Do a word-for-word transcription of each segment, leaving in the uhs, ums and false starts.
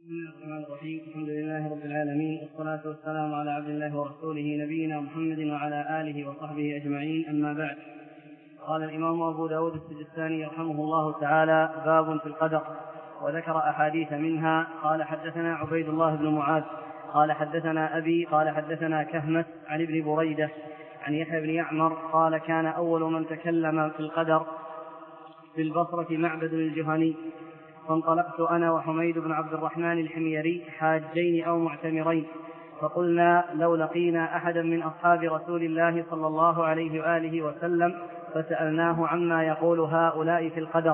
بسم الله الرحمن الرحيم. الحمد لله رب العالمين، والصلاة والسلام على عبد الله ورسوله نبينا محمد وعلى آله وصحبه أجمعين، أما بعد. قال الإمام أبو داود السجستاني رحمه الله تعالى: باب في القدر، وذكر أحاديث منها. قال: حدثنا عبيد الله بن معاذ قال حدثنا أبي قال حدثنا كهمس عن ابن بريدة عن يحيى بن يعمر قال: كان أول من تكلم في القدر في البصرة معبد الجهني، فانطلقت أنا وحميد بن عبد الرحمن الحميري حاجين أو معتمرين، فقلنا: لو لقينا أحدا من أصحاب رسول الله صلى الله عليه وآله وسلم فسألناه عما يقول هؤلاء في القدر.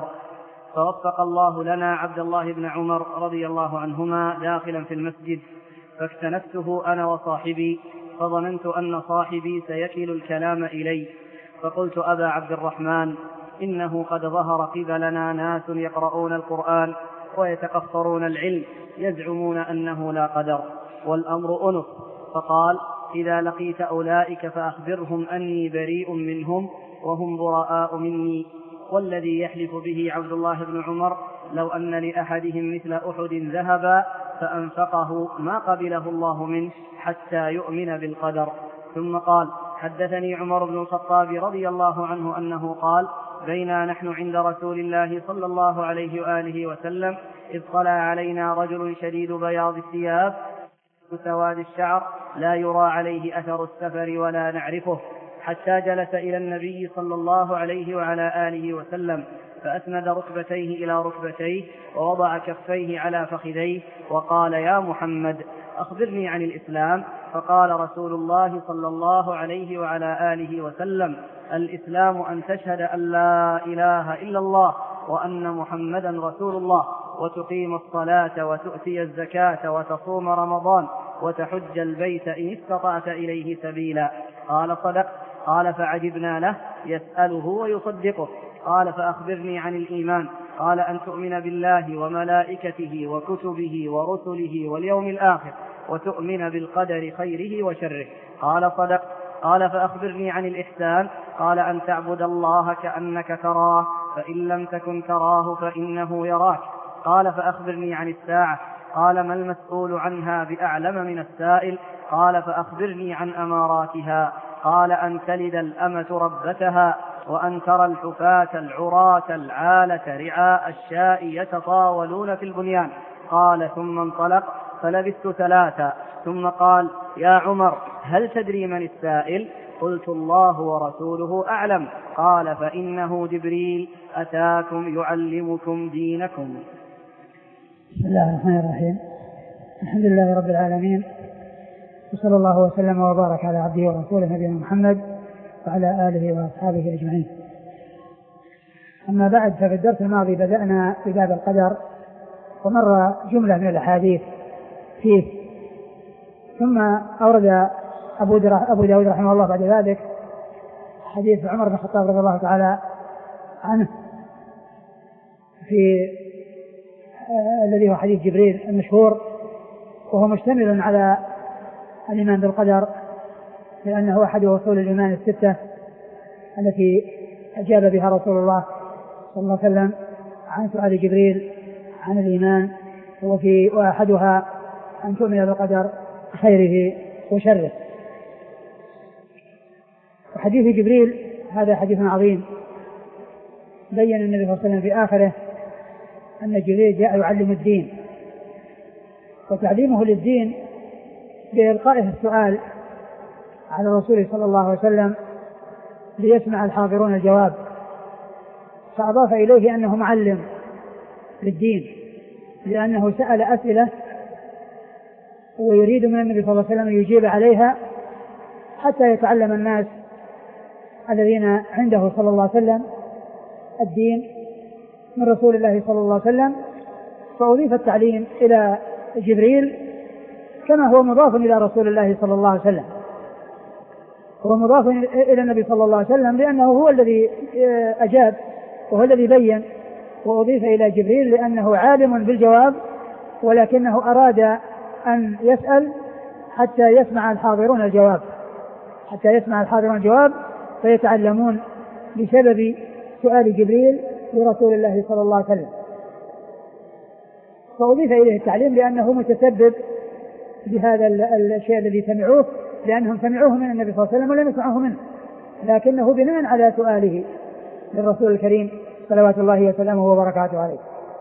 فوفق الله لنا عبد الله بن عمر رضي الله عنهما داخلا في المسجد، فاكتنفته أنا وصاحبي، فظننت أن صاحبي سيكل الكلام إلي، فقلت: أبا عبد الرحمن، إنه قد ظهر قبلنا ناس يقرؤون القرآن ويتقصرون العلم، يزعمون أنه لا قدر والأمر أنف. فقال: إذا لقيت أولئك فأخبرهم أني بريء منهم وهم براء مني. والذي يحلف به عبد الله بن عمر لو أن لأحدهم مثل أحد ذهبا فأنفقه ما قبله الله منه حتى يؤمن بالقدر. ثم قال: حدثني عمر بن الخطاب رضي الله عنه أنه قال: بينا نحن عند رسول الله صلى الله عليه وآله وسلم إذ طلع علينا رجل شديد بياض الثياب سواد الشعر لا يرى عليه أثر السفر ولا نعرفه، حتى جلس إلى النبي صلى الله عليه وعلى آله وسلم، فأسند ركبتيه إلى ركبتيه ووضع كفيه على فخذيه وقال: يا محمد، أخبرني عن الإسلام. فقال رسول الله صلى الله عليه وعلى آله وسلم: الإسلام أن تشهد أن لا إله إلا الله وأن محمدا رسول الله، وتقيم الصلاة وتؤتي الزكاة وتصوم رمضان وتحج البيت إن استطعت إليه سبيلا. قال: صدق. قال: فعجبنا له يسأله ويصدقه. قال: فأخبرني عن الإيمان. قال: أن تؤمن بالله وملائكته وكتبه ورسله واليوم الآخر، وتؤمن بالقدر خيره وشره. قال: صدق. قال: فأخبرني عن الإحسان. قال: أن تعبد الله كأنك تراه، فإن لم تكن تراه فإنه يراك. قال: فأخبرني عن الساعة. قال: ما المسؤول عنها بأعلم من السائل. قال: فأخبرني عن أماراتها. قال: أن تلد الأمة ربتها، وأن ترى الحفاة العراة العالة رعاء الشاء يتطاولون في البنيان. قال: ثم انطلق فلبثت ثلاثا، ثم قال: يا عمر، هل تدري من السائل؟ قلت: الله ورسوله أعلم. قال: فإنه جبريل أتاكم يعلمكم دينكم. بسم الله الرحمن الرحيم. الحمد لله رب العالمين، وصلى الله وسلم وبارك على عبده ورسوله نبينا محمد وعلى آله وأصحابه أجمعين. أما بعد، ففي الدرس الماضي بدأنا بباب القدر، ومر جملة من الأحاديث فيه، ثم أورد أبو داود رحمه الله بعد ذلك حديث عمر بن الخطاب رضي الله تعالى عنه في آه الذي هو حديث جبريل المشهور، وهو مشتمل على الإيمان بالقدر، لأنه أحد أصول الإيمان الستة التي أجاب بها رسول الله صلى الله عليه وسلم عن سؤال جبريل عن الإيمان، وفي وأحدها أن تؤمن بالقدر خيره وشره. وحديث جبريل هذا حديث عظيم، بين النبي صلى الله عليه وسلم في آخره أن جبريل جاء يعلم الدين، وتعليمه للدين بإلقائه السؤال على الرسول صلى الله عليه وسلم ليسمع الحاضرون الجواب، فأضاف إليه أنه معلم للدين، لأنه سأل أسئلة ويريد من النبي صلى الله عليه وسلم أن يجيب عليها حتى يتعلم الناس الذين عنده صلى الله عليه وسلم الدين من رسول الله صلى الله عليه وسلم. فأضيف التعليم إلى جبريل كما هو مضاف إلى رسول الله صلى الله عليه وسلم، هو مضاف إلى النبي صلى الله عليه وسلم لأنه هو الذي أجاب وهو الذي بين، وأضيف إلى جبريل لأنه عالم بالجواب، ولكنه أراد أن يسأل حتى يسمع الحاضرون الجواب حتى يسمع الحاضرون الجواب فيتعلمون بسبب سؤال جبريل لرسول الله صلى الله عليه وسلم. فأضيف إليه التعليم لأنه متسبب بهذا الشيء الذي سمعوه، لأنهم سمعوه من النبي صلى الله عليه وسلم ولم يسمعوه منه، لكنه بناء على سؤاله للرسول الكريم صلوات الله وسلامه وبركاته عليه.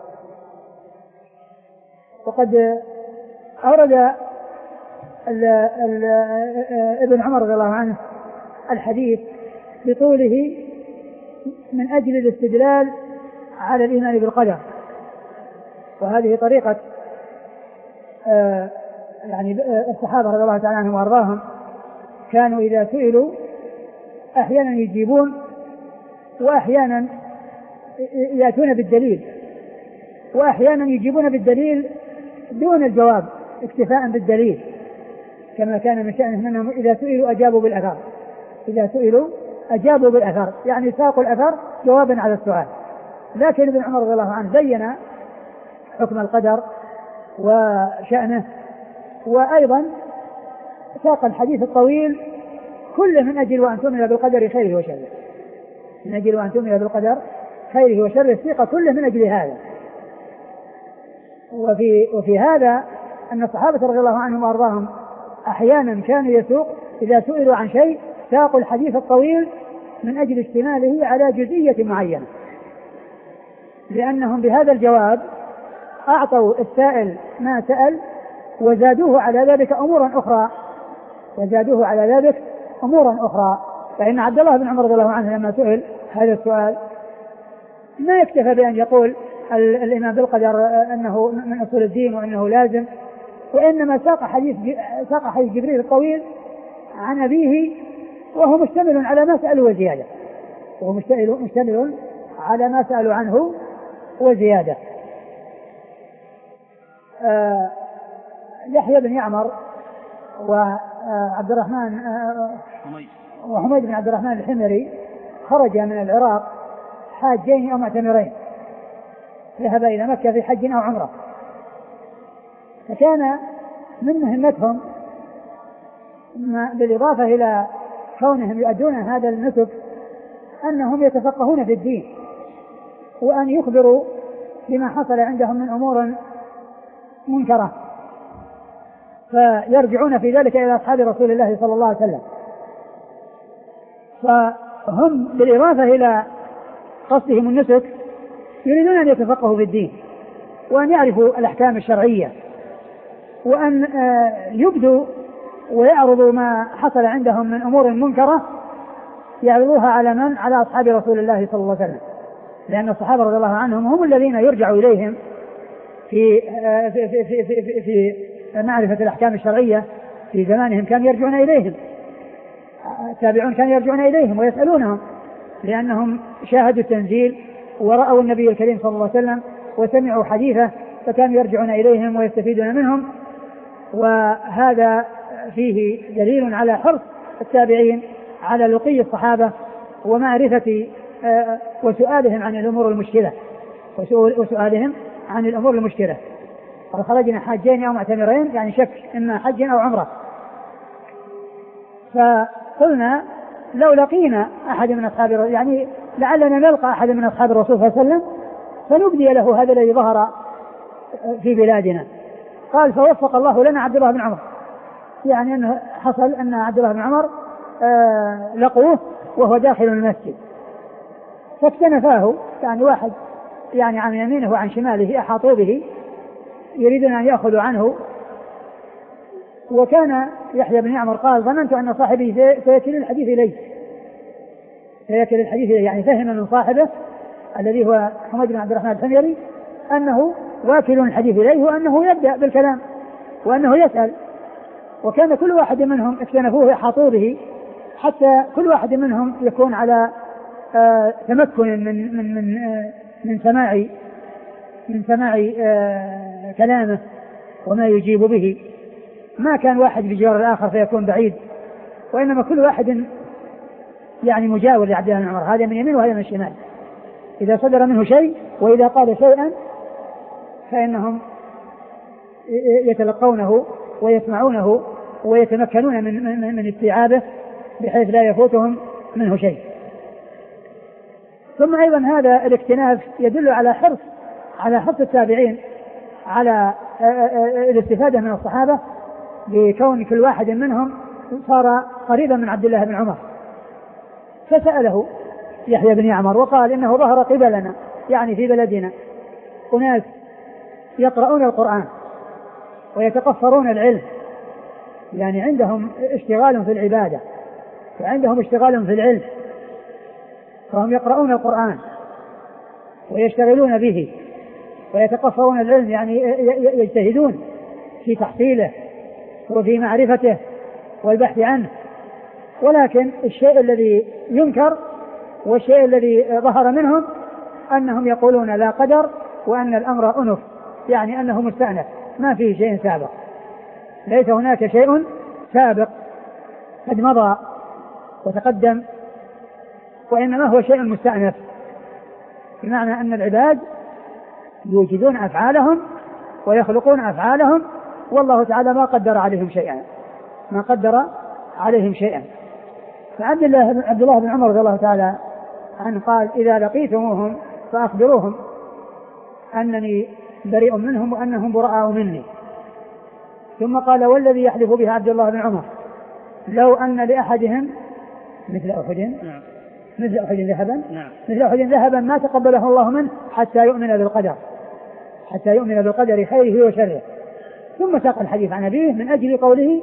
وقد أورد ال ال ابن عمر رضي الله عنه الحديث بطوله من أجل الاستدلال على الإيمان بالقدر، وهذه طريقة آه يعني الصحابة رضي الله تعالى عنهم وأرضاهم، كانوا إذا سئلوا أحيانا يجيبون وأحيانا يأتون بالدليل، وأحيانا يجيبون بالدليل دون الجواب اكتفاء بالدليل، كما كان من شأنهم أنهم إذا سئلوا أجابوا بالأثر، إذا سئلوا أجابوا بالأثر يعني ساقوا الأثر جوابا على السؤال. لكن ابن عمر رضي الله عنه بين حكم القدر وشأنه، وأيضا ساق الحديث الطويل كله من أجل أن تؤمن بالقدر خيره وشره، من أجل أن تؤمن بالقدر خيره وشره، سيق كله من أجل هذا. وفي, وفي هذا أن الصحابة رضي الله عنهم وأرضاهم أحيانا كانوا يسوق إذا سئلوا عن شيء ساقوا الحديث الطويل من أجل اشتماله على جزئية معينة، لأنهم بهذا الجواب أعطوا السائل ما سأل وزادوه على ذلك أمورا أخرى، وزادوه على ذلك أمورا أخرى. فإن عبد الله بن عمر رضي الله عنه لما سئل هذا السؤال ما يكتفى بأن يقول الإيمان بالقدر أنه من أصول الدين وأنه لازم، وإنما ساق حديث ساق حديث جبريل الطويل عن أبيه وهو مشتمل على ما سألوا وزيادة، وهو مشتمل على ما سألوا عنه وزيادة. آه يحيى بن يعمر وعبد الرحمن آه وحميد بن عبد الرحمن الحمري خرج من العراق حاجين أو معتمرين، ذهب إلى مكة في حج أو عمرة، فكان من مهمتهم بالإضافة إلى كونهم يؤدون هذا النسك أنهم يتفقهون في الدين، وأن يخبروا بما حصل عندهم من أمور منكرة، فيرجعون في ذلك إلى أصحاب رسول الله صلى الله عليه وسلم. فهم بالإضافة إلى قصدهم النسك يريدون أن يتفقهوا في الدين وأن يعرفوا الأحكام الشرعية، وأن يبدوا ويعرضوا ما حصل عندهم من أمور منكرة يعرضوها على من؟ على أصحاب رسول الله صلى الله عليه وسلم، لأن الصحابة رضي الله عنهم هم الذين يرجع إليهم في في في في, في, في, في معرفة الأحكام الشرعية. في زمانهم كانوا يرجعون إليهم، التابعون كانوا يرجعون إليهم ويسألونهم، لأنهم شاهدوا التنزيل ورأوا النبي الكريم صلى الله عليه وسلم وسمعوا حديثه، فكانوا يرجعون إليهم ويستفيدون منهم. وهذا فيه دليل على حرص التابعين على لقي الصحابة ومعرفة وسؤالهم عن الأمور المشكلة وسؤالهم عن الأمور المشكلة. خرجنا حاجين أو معتمرين يعني شك إما حج أو عمرة، فقلنا لو لقينا أحد من أصحاب يعني لعلنا نلقى أحد من أصحاب الرسول صلى الله عليه وسلم فنبدي له هذا الذي ظهر في بلادنا. قال فوفق الله لنا عبد الله بن عمر، يعني أنه حصل أن عبد الله بن عمر آه لقوه وهو داخل المسجد فاكتنفاه، يعني واحد يعني عن يمينه وعن شماله أحاطوا به يريدون أن يأخذوا عنه. وكان يحيى بن يعمر قال ظننت أن صاحبي سيكل الحديث إليه، سيكل الحديث إليه يعني فهم من صاحبه الذي هو حميد بن عبد الرحمن الحميري أنه واكل الحديث إليه وأنه يبدأ بالكلام وأنه يسأل. وكان كل واحد منهم اكتنفوه يحاطوا به حتى كل واحد منهم يكون على آه تمكن من من من آه من سماع من سماع آه كلامه وما يجيب به. ما كان واحد بجوار الآخر فيكون بعيد، وإنما كل واحد يعني مجاور لعبد الله بن عمر، هذا من يمين وهذا من الشمال. إذا صدر منه شيء وإذا قال شيئا فإنهم يتلقونه ويسمعونه ويتمكنون من من من استيعابه بحيث لا يفوتهم منه شيء. ثم أيضا هذا الاكتناف يدل على حرص على حرص التابعين على الاستفادة من الصحابة بكون كل واحد منهم صار قريبا من عبد الله بن عمر. فسأله يحيى بن يعمر وقال إنه ظهر قبلنا يعني في بلدنا أناس يقرؤون القرآن ويتقفرون العلم، يعني عندهم اشتغال في العبادة وعندهم اشتغال في العلم، فهم يقرؤون القرآن ويشتغلون به ويتقفرون العلم، يعني يجتهدون في تحصيله وفي معرفته والبحث عنه. ولكن الشيء الذي ينكر والشيء الذي ظهر منهم أنهم يقولون لا قدر وأن الأمر أنف، يعني أنه مستأنف ما فيه شيء سابق، ليس هناك شيء سابق قد مضى وتقدم، وإنما هو شيء مستأنف، بمعنى أن العباد يوجدون أفعالهم ويخلقون أفعالهم والله تعالى ما قدر عليهم شيئا ما قدر عليهم شيئا. فعبد الله عبد الله بن عمر رضي الله تعالى عنه قال إذا لقيتموهم فأخبروهم أنني بريء منهم وأنهم براء مني. ثم قال والذي يحلف به عبد الله بن عمر لو أن لأحدهم مثل أحد مثل أحد ذهبا مثل أحد ذهبا ما تقبله الله منه حتى يؤمن بالقدر حتى يؤمن بالقدر خيره وشره. ثم ساق الحديث عن أبيه من أجل قوله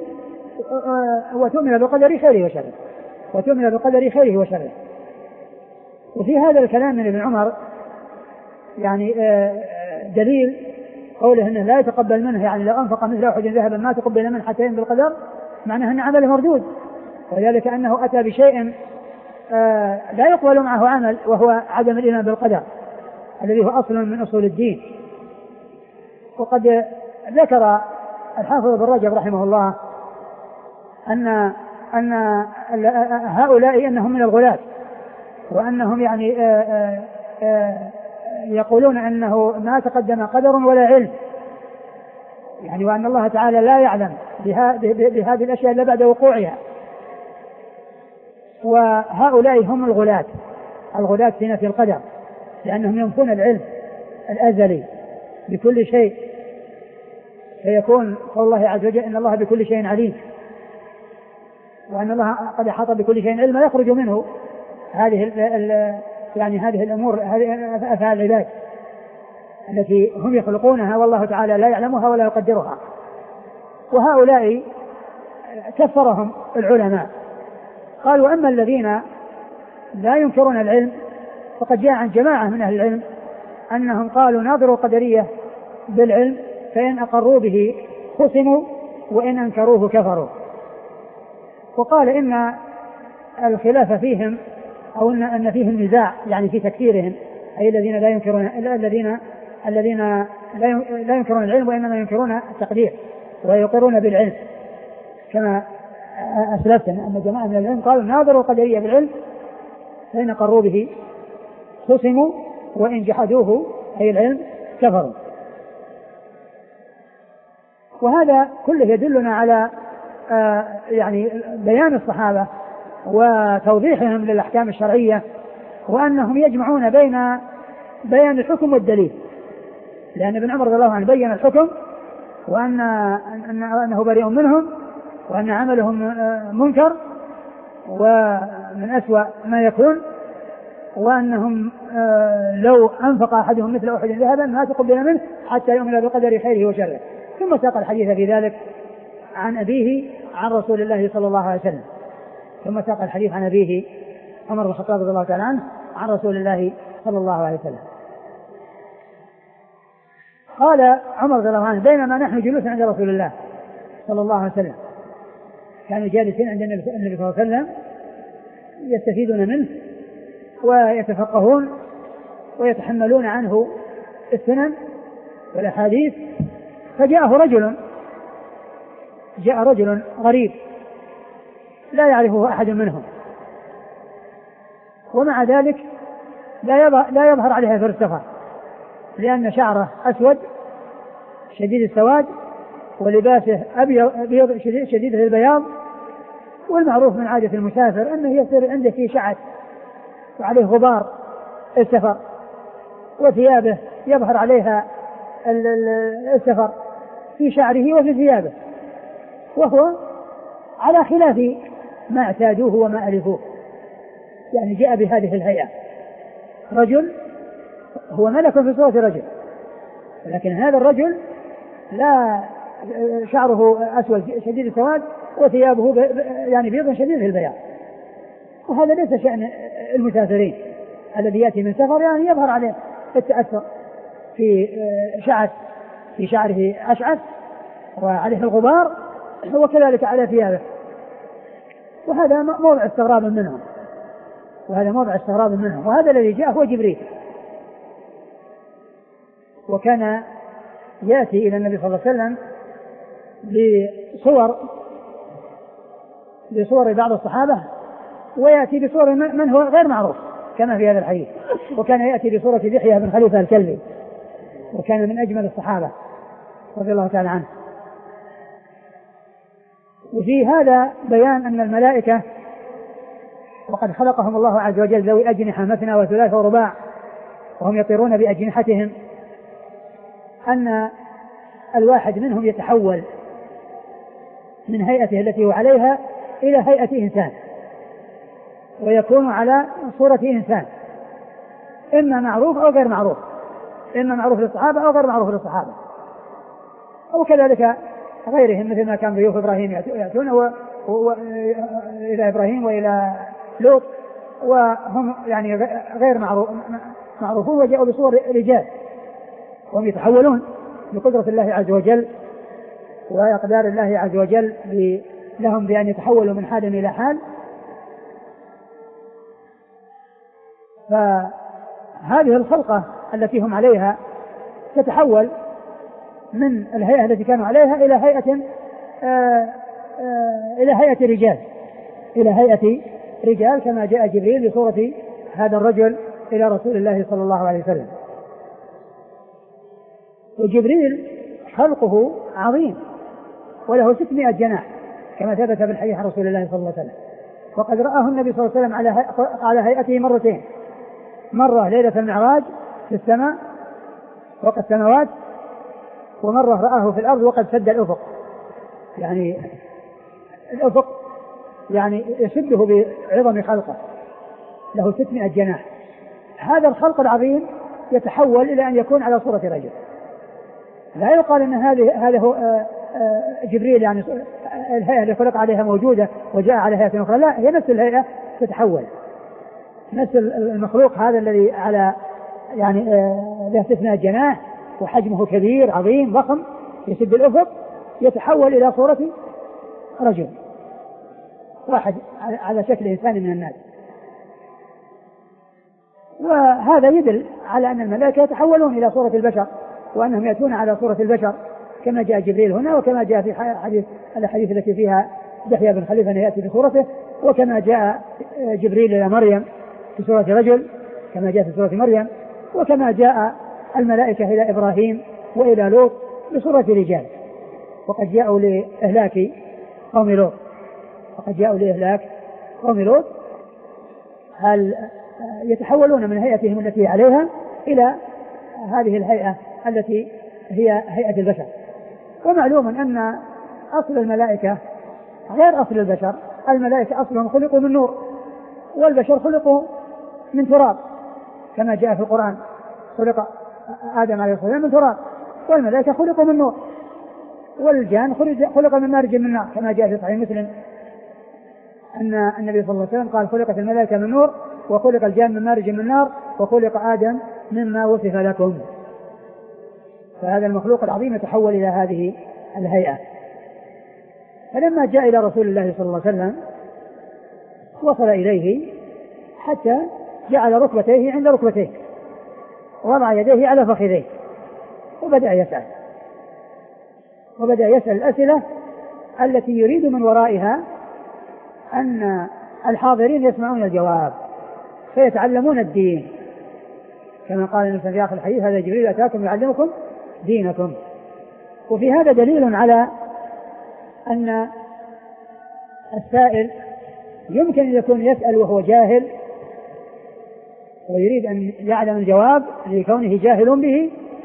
وتؤمن بالقدر خيره وشره وتؤمن بالقدر خيره وشره. وفي هذا الكلام من ابن عمر يعني دليل قوله أنه لا يتقبل منه، يعني لو أنفق مثل أحد ذهبا ما تقبل منه حتى يؤمن بالقدر، معناه أن عمله مردود، وذلك أنه أتى بشيء لا يقبل معه عمل وهو عدم الإيمان بالقدر الذي هو أصل من أصول الدين. وقد ذكر الحافظ ابن رجب رحمه الله أن أن هؤلاء أنهم من الغلاة، وأنهم يعني يقولون أنه ما تقدم قدر ولا علم، يعني وأن الله تعالى لا يعلم بهذه الأشياء إلا بعد وقوعها. وهؤلاء هم الغلاة الغلاة في نفي القدر، لأنهم ينفون العلم الأزلي بكل شيء، فيكون قول الله عز وجل إن الله بكل شيء عليم، وأن الله قد أحاط بكل شيء علما، يخرج منه هذه ال يعني هذه الأمور هذه أفعال العباد التي هم يخلقونها والله تعالى لا يعلمها ولا يقدرها. وهؤلاء كفرهم العلماء، قالوا أما الذين لا ينكرون العلم فقد جاء عن جماعة من أهل العلم أنهم قالوا ناظروا القدرية بالعلم فإن أقروا به خصموا وإن أنكروه كفروا. وقال إن الخلاف فيهم أو أن أن فيهم نزاع يعني في تكفيرهم، أي الذين لا ينكرون الذين الذين لا ينكرون العلم وإنما ينكرون التقدير ويقرون بالعلم، كما أسلفت أن جماعة من العلم قالوا ناظروا القدرية بالعلم فإن أقروا به خصموا وإن جحدوه أي العلم كفروا. وهذا كله يدلنا على آه يعني بيان الصحابة وتوضيحهم للأحكام الشرعية، وأنهم يجمعون بين بيان الحكم والدليل، لأن ابن عمر رضي الله عنه بين الحكم وأن أنه بريء منهم وأن عملهم منكر ومن أسوأ ما يكون، وأنهم لو أنفق أحدهم مثل أحد ذهبا ما تقبل منه حتى يؤمن بقدر خيره وشره. ثم ساق الحديث في ذلك عن أبيه عن رسول الله صلى الله عليه وسلم ثم ساق الحديث عن أبيه عمر بن الخطاب رضي الله تعالى عنه عن رسول الله صلى الله عليه وسلم. قال عمر رضي الله عنه بينما نحن جلوس عند رسول الله صلى الله عليه وسلم، كانوا جالسين عند النبي صلى الله عليه وسلم يستفيدون منه ويتفقهون ويتحملون عنه السنن والأحاديث، فجاءه رجل جاء رجل غريب لا يعرفه أحد منهم، ومع ذلك لا يظهر عليه أثر السفر، لأن شعره أسود شديد السواد ولباسه أبيض شديد البياض، والمعروف من عادة المسافر أنه يصير عنده فيه شعث وعليه غبار السفر، وثيابه يظهر عليها السفر في شعره وفي ثيابه، وهو على خلاف ما اعتادوه وما ألفوه، يعني جاء بهذه الهيئة، رجل هو ملك في صورة رجل، لكن هذا الرجل لا شعره أسود شديد السواد وثيابه يعني بيض شديد البياض، وهذا ليس شأن المسافرين الذي يأتي من سفر يعني يظهر عليه التأثر في شعث في شعره أشعث وعليه الغبار وكذلك على ثيابه، وهذا موضع استغراب منهم وهذا موضع استغراب منهم وهذا الذي جاء هو جبريل، وكان يأتي إلى النبي صلى الله عليه وسلم بصور بصور بعض الصحابة ويأتي بصور من هو غير معروف كما في هذا الحديث، وكان يأتي بصورة دحية بن خليفة الكلبي وكان من أجمل الصحابة رضي الله تعالى عنه. وفي هذا بيان أن الملائكة وقد خلقهم الله عز وجل ذوي أجنحة مثنى وثلاث ورباع وهم يطيرون بأجنحتهم، أن الواحد منهم يتحول من هيئته التي هو عليها إلى هيئة إنسان ويكون على صورة إنسان، إما معروف أو غير معروف، إما معروف للصحابة أو غير معروف للصحابة، أو كذلك غيرهم مثل ما كان ضيوف إبراهيم يأتون و... و... إلى إبراهيم وإلى لوط وهم يعني غير معروف... معروفون وجاءوا بصور رجال وهم يتحولون بقدرة الله عز وجل وإقدار الله عز وجل لهم بأن يتحولوا من حال إلى حال. فهذه الخلقة التي هم عليها تتحول من الهيئة التي كانوا عليها إلى هيئة آآ آآ إلى هيئة رجال إلى هيئة رجال كما جاء جبريل بصورة هذا الرجل إلى رسول الله صلى الله عليه وسلم. وجبريل خلقه عظيم وله ستمائة جناح كما ثبت بالحديث عن رسول الله صلى الله عليه وسلم، وقد رآه النبي صلى الله عليه وسلم على على هيئته مرتين، مرة ليلة المعراج في السماء وقت السماوات، ومرة رآه في الأرض وقد سد الأفق، يعني الأفق يعني يسده بعظم خلقه، له ستمائة جناح. هذا الخلق العظيم يتحول إلى أن يكون على صورة رجل، لا يقال أن هذه هذا هو جبريل يعني الهيئة اللي خلق عليها موجودة وجاء على هيئة أخرى، لا، هي نفس الهيئة تتحول، نفس المخلوق هذا الذي على يعني له ستمائة جناح وحجمه كبير عظيم ضخم يسد الأفق يتحول إلى صورة رجل واحد على شكل إنسان من الناس. وهذا يدل على أن الملائكة يتحولون إلى صورة البشر وأنهم يأتون على صورة البشر كما جاء جبريل هنا، وكما جاء في حديث الحديث التي فيها دحية بن خليفة يأتي بصورته، وكما جاء جبريل إلى مريم في صورة رجل كما جاء في صورة مريم، وكما جاء الملائكة إلى إبراهيم وإلى لوط بصورة رجال، وقد جاءوا لإهلاك قوم لوط وقد جاءوا لإهلاك قوم لوط هل يتحولون من هيئتهم التي عليها إلى هذه الهيئة التي هي هيئة البشر. ومعلوم أن أصل الملائكة غير أصل البشر، الملائكة أصلهم خلقوا من نور والبشر خلقوا من تراب كما جاء في القرآن، خلق آدم عليه الصلاة والسلام من تراب والملائكة خلقوا من نور، والجان خلق من مارج من نار كما جاء في صحيح مسلم أن النبي صلى الله عليه وسلم قال خلقت الملائكة من نور وخلق الجان من مارج من نار وخلق آدم مما وصف لكم. فهذا المخلوق العظيم يتحول إلى هذه الهيئة. فلما جاء إلى رسول الله صلى الله عليه وسلم وصل إليه حتى جعل ركبتيه عند ركبتيه ووضع يديه على فخذيه وبدأ يسأل وبدأ يسأل الأسئلة التي يريد من ورائها أن الحاضرين يسمعون الجواب فيتعلمون الدين، كما قال النبي في آخر الحديث هذا جبريل أتاكم يعلمكم دينكم. وفي هذا دليل على أن السائل يمكن أن يكون يسأل وهو جاهل ويريد أن يعلم الجواب لكونه جاهل به،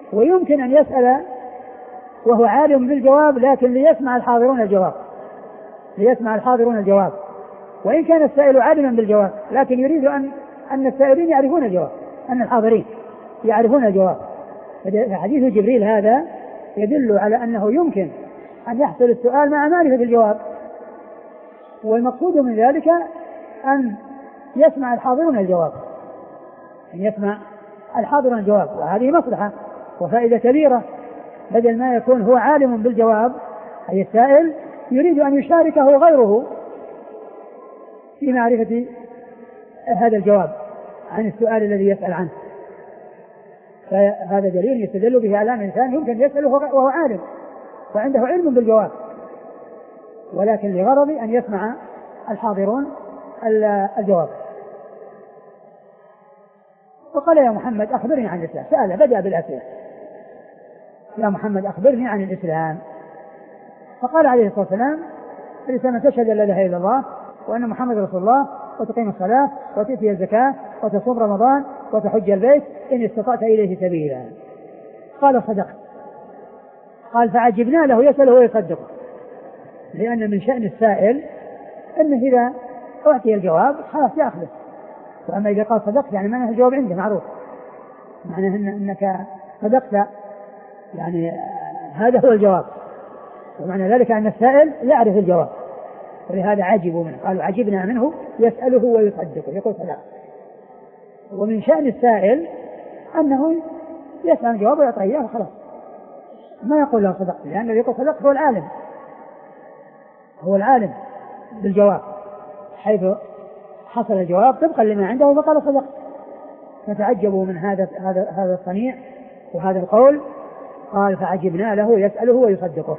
ويمكن أن يسأل وهو عالم بالجواب لكن ليسمع الحاضرون الجواب ليسمع الحاضرون الجواب وإن كان السائل عالما بالجواب لكن يريد أن أن السائلين يعرفون الجواب، أن الحاضرين يعرفون الجواب. فحديث جبريل هذا يدل على أنه يمكن أن يحصل السؤال مع معرفة الجواب، والمقصود من ذلك أن يسمع الحاضرون الجواب أن يسمع الحاضرون الجواب وهذه مصلحة وفائدة كبيرة، بدل ما يكون هو عالم بالجواب أي السائل يريد أن يشاركه غيره في معرفة هذا الجواب عن السؤال الذي يسأل عنه. فهذا دليل يستدل به على أن الإنسان يمكن يسأله وهو عالم وعنده علم بالجواب، ولكن لغرض أن يسمع الحاضرون الجواب. وقال يا محمد أخبرني عن الإسلام، سأل بدأ بالأسئلة، يا محمد أخبرني عن الإسلام. فقال عليه الصلاة والسلام الإسلام تشهد أن لا إله إلا الله وأن محمد رسول الله وتقيم الصلاة وتؤتي الزكاة وتصوم رمضان وتحج البيت إن استطعت إليه سبيلا. قال صدقت. قال فعجبنا له يسأله ويصدقه، لأن من شأن السائل أنه إذا أعطي الجواب خلاص يأخذه، وأما إذا قال صدقت يعني معناه الجواب عنده معروف، معناه إن أنك صدقت يعني هذا هو الجواب، ومعنى ذلك أن السائل يعرف الجواب، ولهذا عجبوا منه. قالوا عجبنا منه يسأله ويصدقه يقول صدقت. ومن شأن السائل أنه يسأل الجواب ويعطيه إياه خلاص، ما يقول له صدقت، لأنه يقول صدقت هو العالم هو العالم بالجواب، حيث حصل الجواب طبقا لما عنده فقال صدقت. فتعجبوا من هذا هذا هذا الصنيع وهذا القول. قال فعجبنا له يسأله ويصدقه.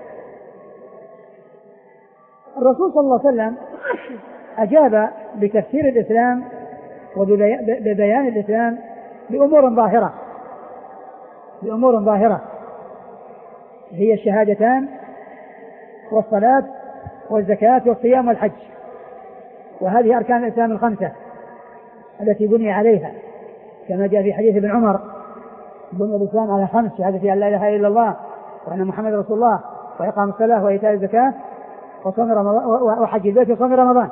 الرسول صلى الله عليه وسلم أجاب بتفسير الإسلام وببيان الإسلام بأمور ظاهرة بأمور ظاهرة هي الشهادتان والصلاة والزكاة والصيام والحج، وهذه أركان الإسلام الخمسة التي بني عليها، كما جاء في حديث ابن عمر بني الإسلام على خمس: شهادة أن لا إله إلا الله وأن محمد رسول الله وإقام الصلاة وإيتاء الزكاة وصوم رمضان وحج البيت وصوم رمضان.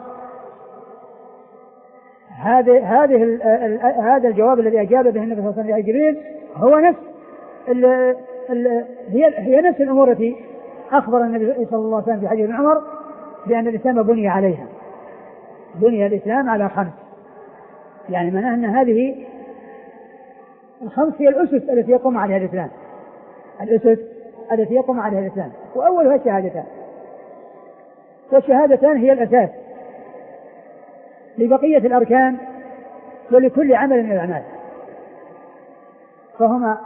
هذه هذه هذا الجواب الذي أجاب به النبي صلى الله عليه وسلم جبريل هو نفس ال ال هي هي نفس الأمور التي أخبر النبي صلى الله عليه وسلم في حديث ابن عمر بأن الإسلام بني عليها. بني الإسلام على خمس، يعني معناه أن هذه الخمس هي الأسس التي يقوم عليها الإسلام الأسس التي يقوم عليها الإسلام وأولها الشهادتان، والشهادتان هي الأساس لبقية الأركان ولكل عمل من الأعمال، فهما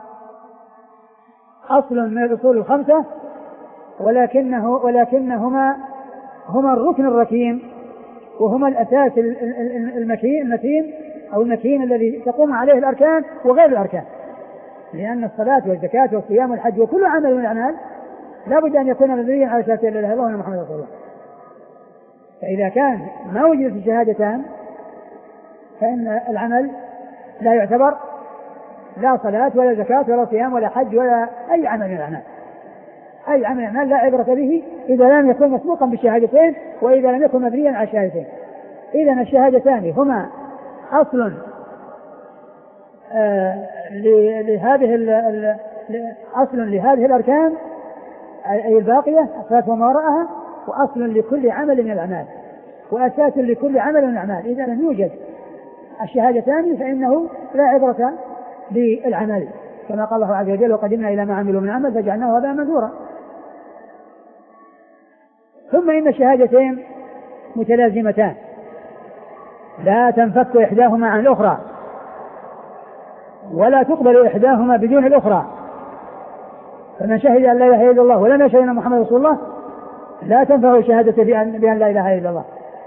أصل من الأصول الخمسة، ولكنه ولكنهما هما الركن الركين، وهما الأساس المكين المتين أو المكين الذي تقوم عليه الأركان وغير الأركان، لأن الصلاة والزكاة والصيام والحج وكل عمل من الأعمال لا بد أن يكون مبنيا على شهادة لا إله إلا الله وأن محمد رسول الله. فإذا كان ما وجدت الشهادتان فإن العمل لا يعتبر، لا صلاة ولا زكاة ولا صيام ولا حج ولا أي عمل من الأعمال. أي عمل من الأعمال لا عبرة به إذا لم يكن مسبوقا بالشهادتين وإذا لم يكن مبنيا على الشهادتين. إذن الشهادتان هما أصل آه لهذه أصل لهذه الأركان أي الباقية الصلاة وما وراءها، وأصل لكل عمل من الأعمال وأساس لكل عمل من الأعمال. إذا لم يوجد الشهادتان فإنه لا عبرة بالعمل، كما قال الله عز وجل وقدمنا إلى ما عملوا من عمل فجعلناه هباء منثورا. ثم إن الشهادتين متلازمتان لا تنفك إحداهما عن الأخرى ولا تقبل إحداهما بدون الأخرى، فمن شهد أن لا إله إلا الله ولم يشهد أن محمد رسول الله لا تنفع الشهادة بأن, بأن لا إله إلا الله.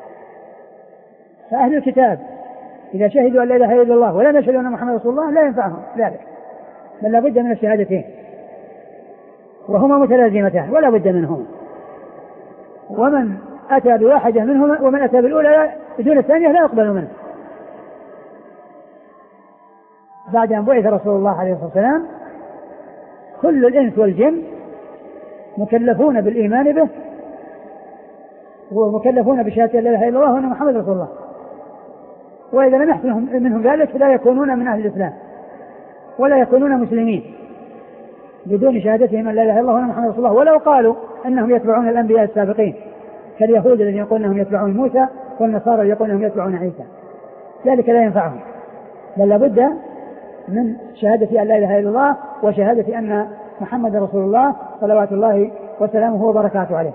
فأهل الكتاب إذا شهدوا أن لا إله إلا الله ولم يشهدوا أن محمد رسول الله لا ينفعهم ذلك، بل لا بد من الشهادتين وهما متلازمتان ولا بد منهما، ومن أتى بواحدة منهما ومن أتى بالأولى بدون الثانية لا يقبل منه. بعد أن بعث رسول الله عليه الصلاة والسلام كل الإنس والجن مكلفون بالإيمان به ومكلفون بشهادة لا إله إلا الله وأن محمد رسول الله، وإذا لم يحصل منهم ذلك لا يكونون من أهل الإسلام ولا يكونون مسلمين بدون شهادتهم أن لا إله إلا الله وأن محمد رسول الله، ولو قالوا أنهم يتبعون الأنبياء السابقين كاليهود الذين يقولون أنهم يتبعون موسى والنصارى يقولون أنهم يتبعون عيسى، ذلك لا ينفعهم، بل لابد من شهادة أن لا إله إلا الله وشهادة أن محمد رسول الله صلوات الله وسلامه وبركاته عليه،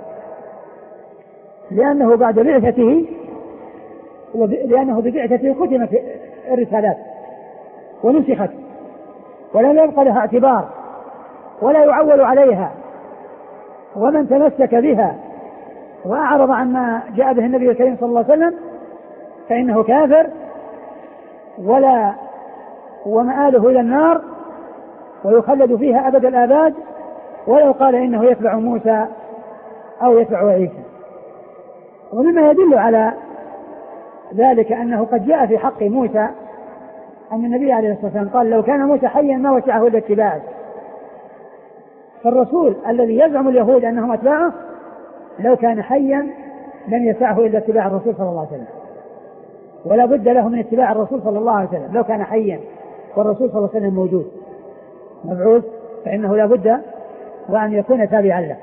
لأنه بعد بعثته لأنه ببعثته ختمت الرسالات ونسخت ولم يبقى لها اعتبار ولا يعول عليها، ومن تمسك بها وأعرض عما جاء به النبي الكريم صلى الله عليه وسلم فإنه كافر ولا ومآله إلى النار ويخلد فيها أبد الآباد، ولو قال إنه يتبع موسى أو يتبع عيسى. ومما يدل على ذلك أنه قد جاء في حق موسى أن النبي عليه الصلاة والسلام قال لو كان موسى حيا ما وسعه إلا اتباعه، فالرسول الذي يزعم اليهود أنهم أتباعه لو كان حيا لم يسعه إلا اتباع الرسول صلى الله عليه وسلم، ولا بد له من اتباع الرسول صلى الله عليه وسلم لو كان حيا والرسول صلى الله عليه وسلم موجود مبعوث، فإنه لا بد وأن يكون تابعا له.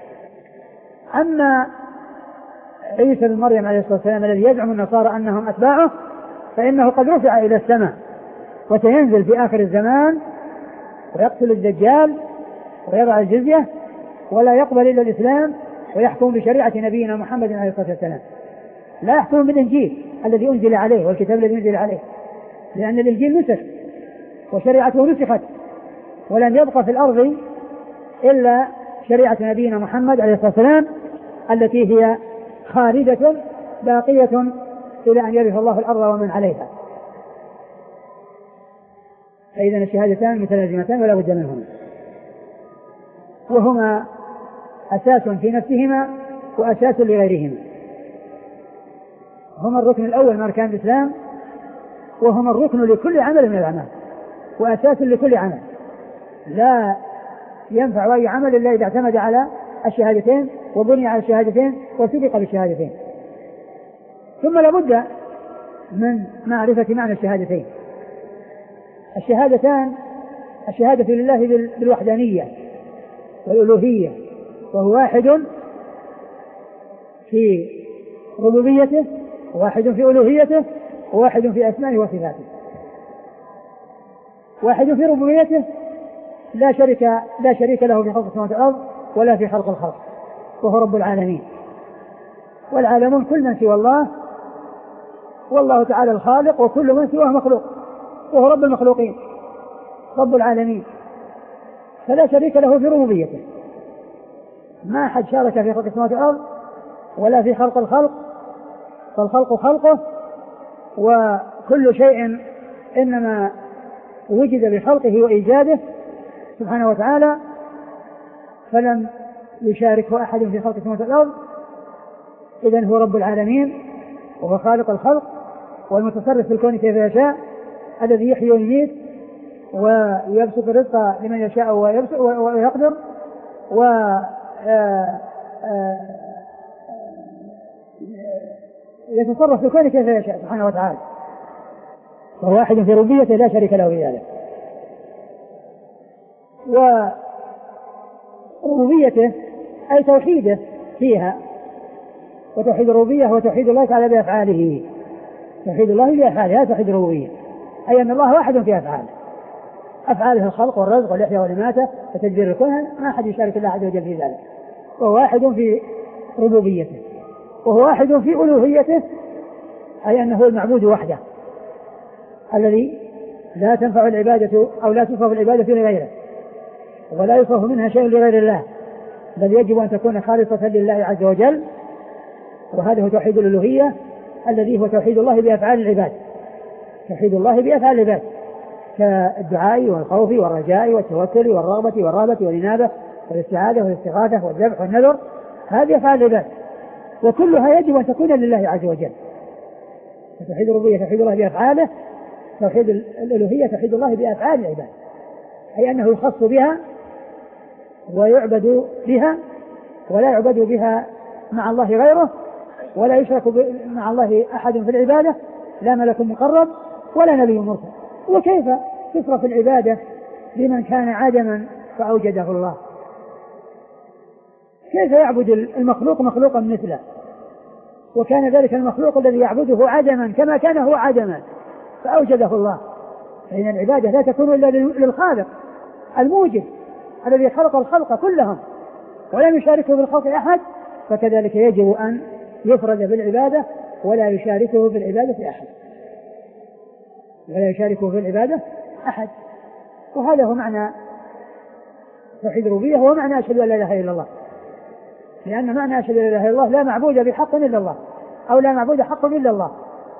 أما عيسى بن مريم عليه الصلاة والسلام الذي يزعم النصارى أنهم أتباعه فإنه قد رفع إلى السماء وسينزل في آخر الزمان ويقتل الدجال ويضع الجزية ولا يقبل إلا الإسلام ويحكم بشريعة نبينا محمد عليه الصلاة والسلام، لا يحكم بالإنجيل الذي أنزل عليه والكتاب الذي أنزل عليه، لأن الإنجيل نسخ وشريعته نسخت ولم يبقى في الأرض إلا شريعة نبينا محمد عليه الصلاة والسلام التي هي خالدة باقية إلى أن يرث الله الأرض ومن عليها. فإذن الشهادتان متلازمتان ولا بد منهما، وهما أساس في نفسهما وأساس لغيرهما، هما الركن الأول من أركان الإسلام وهما الركن لكل عمل من الأعمال وأساس لكل عمل، لا ينفع أي عمل إلا إذا اعتمد على الشهادتين وبني على الشهادتين وسبق بالشهادتين. ثم لابد من معرفة معنى الشهادتين. الشهادتان الشهادة لله بالوحدانية والألوهية، وهو واحد في ربوبيته وواحد في ألوهيته وواحد في أسمائه وصفاته. واحد في ربوبيته لا شريك لا شريك له في خلق السماوات والأرض ولا في خلق الخلق، وهو رب العالمين، والعالمون كل من سوى الله، والله تعالى الخالق وكل من سواه مخلوق، وهو رب المخلوقين رب العالمين، فلا شريك له في ربوبيته، ما أحد شارك في خلق السماوات والأرض ولا في خلق الخلق، فالخلق خلقه وكل شيء إنما وجد بخلقه وإيجاده سبحانه وتعالى، فلم يشاركه أحد في خلق السماوات والأرض. إذن هو رب العالمين وهو خالق الخلق والمتصرف في الكون كيف يشاء، الذي يحيي ويميت ويبسط الرزق لمن يشاء ويقدر ويتصرف في الكون كيف يشاء سبحانه وتعالى، وهو واحد في ربوبيته لا شريك له في ذلك. وربوبيته أي توحيده فيها، وتوحيد الربوبية هو توحيد الله تعالى بأفعاله، توحيد الله بأفعاله، لا توحيد الربوبية، أي أن الله واحد في أفعاله، أفعاله الخلق والرزق والإحياء والإماتة وتدبير الكون، ما أحد يشارك الله عز وجل في ذلك، وهو واحد في ربوبيته، وهو واحد في ألوهيته، أي أنه المعبود وحده الذي لا تنفع العبادة أو لا تصرف العبادة لغيره ولا يصرف منها شيء لغير الله، بل يجب أن تكون خالصة لله عز وجل، وهذا هو توحيد الألوهية الذي هو توحيد الله بأفعال العباد، توحيد الله بأفعال العباد كالدعاء والخوف والرجاء والتوكل والرغبة والرهبة والإنابة والاستعاذة والاستغاثة والذبح والنذر، هذه أفعال العباد وكلها يجب أن تكون لله عز وجل. توحيد الربوبية توحيد الله بأفعاله، توحيد الألوهية توحيد الله بأفعال العباد، أي أنه يخص بها ويعبد بها ولا يعبد بها مع الله غيره، ولا يشرك مع الله أحد في العبادة، لا ملك مقرب ولا نبي مرسل. وكيف تصرف العبادة لمن كان عدما فأوجده الله؟ كيف يعبد المخلوق مخلوقا مثله، وكان ذلك المخلوق الذي يعبده عدما كما كان هو عدما فأوجده الله؟ فإن العبادة لا تكون إلا للخالق الموجد الذي خلق الخلق كلهم ولم يشاركه بالخلق أحد، فكذلك يجب أن يفرد بالعبادة ولا يشاركه في العبادة أحد ولا يشاركه في العبادة أحد. وهذا هو معنى توحيد الربوبية، هو معنى أشهد أن لا إله إلا الله، لأن معنى أشهد أن لا إله إلا الله لا معبود بحق إلا الله، أو لا معبود حق إلا الله.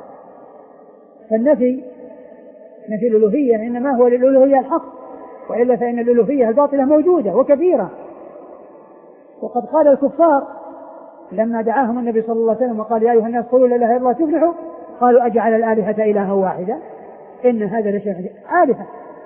فالنفي نفي الألوهية إنما هو للألوهية الحق، وإلا فإن الألوهية الباطلة موجودة وكثيرة. وقد قال الكفار لما دعاهم النبي صلى الله عليه وسلم وقال يا أيها الناس قولوا لا إله إلا الله تفلحوا، قالوا أجعل الآلهة إلها واحدا إن هذا لشيء آلهة.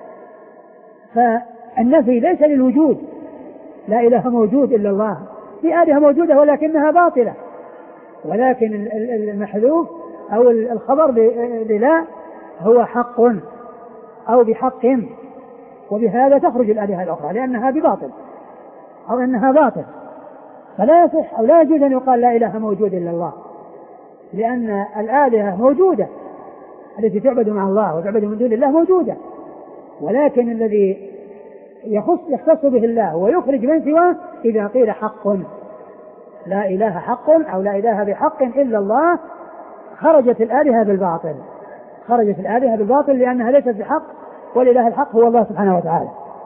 فالنفي ليس للوجود، لا إله موجود إلا الله، في آلهة موجودة ولكنها باطلة، ولكن المحذوف أو الخبر للا هو حق أو بحق، وبهذا تخرج الآلهة الأخرى لأنها بباطل أو أنها باطل. فلا يصح أو لا يجوز أن يقال لا إله موجود إلا الله، لأن الآلهة موجودة التي تعبد مع الله وتعبد من دون الله موجودة، ولكن الذي يخص يختص به الله ويخرج من سواه إذا قيل حق، لا إله حق أو لا إله بحق إلا الله، خرجت الآلهة بالباطل خرجت الآلهة بالباطل لأنها ليست بحق، والإله الحق هو الله سبحانه وتعالى.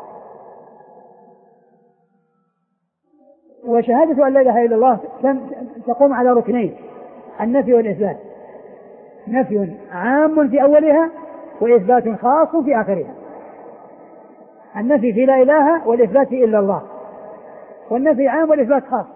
وشهادة أن لا إله إلا الله تقوم على ركنين: النفي والإثبات، نفي عام في أولها وإثبات خاص في آخرها. النفي في لا إله والإثبات إلا الله، والنفي عام والإثبات خاص.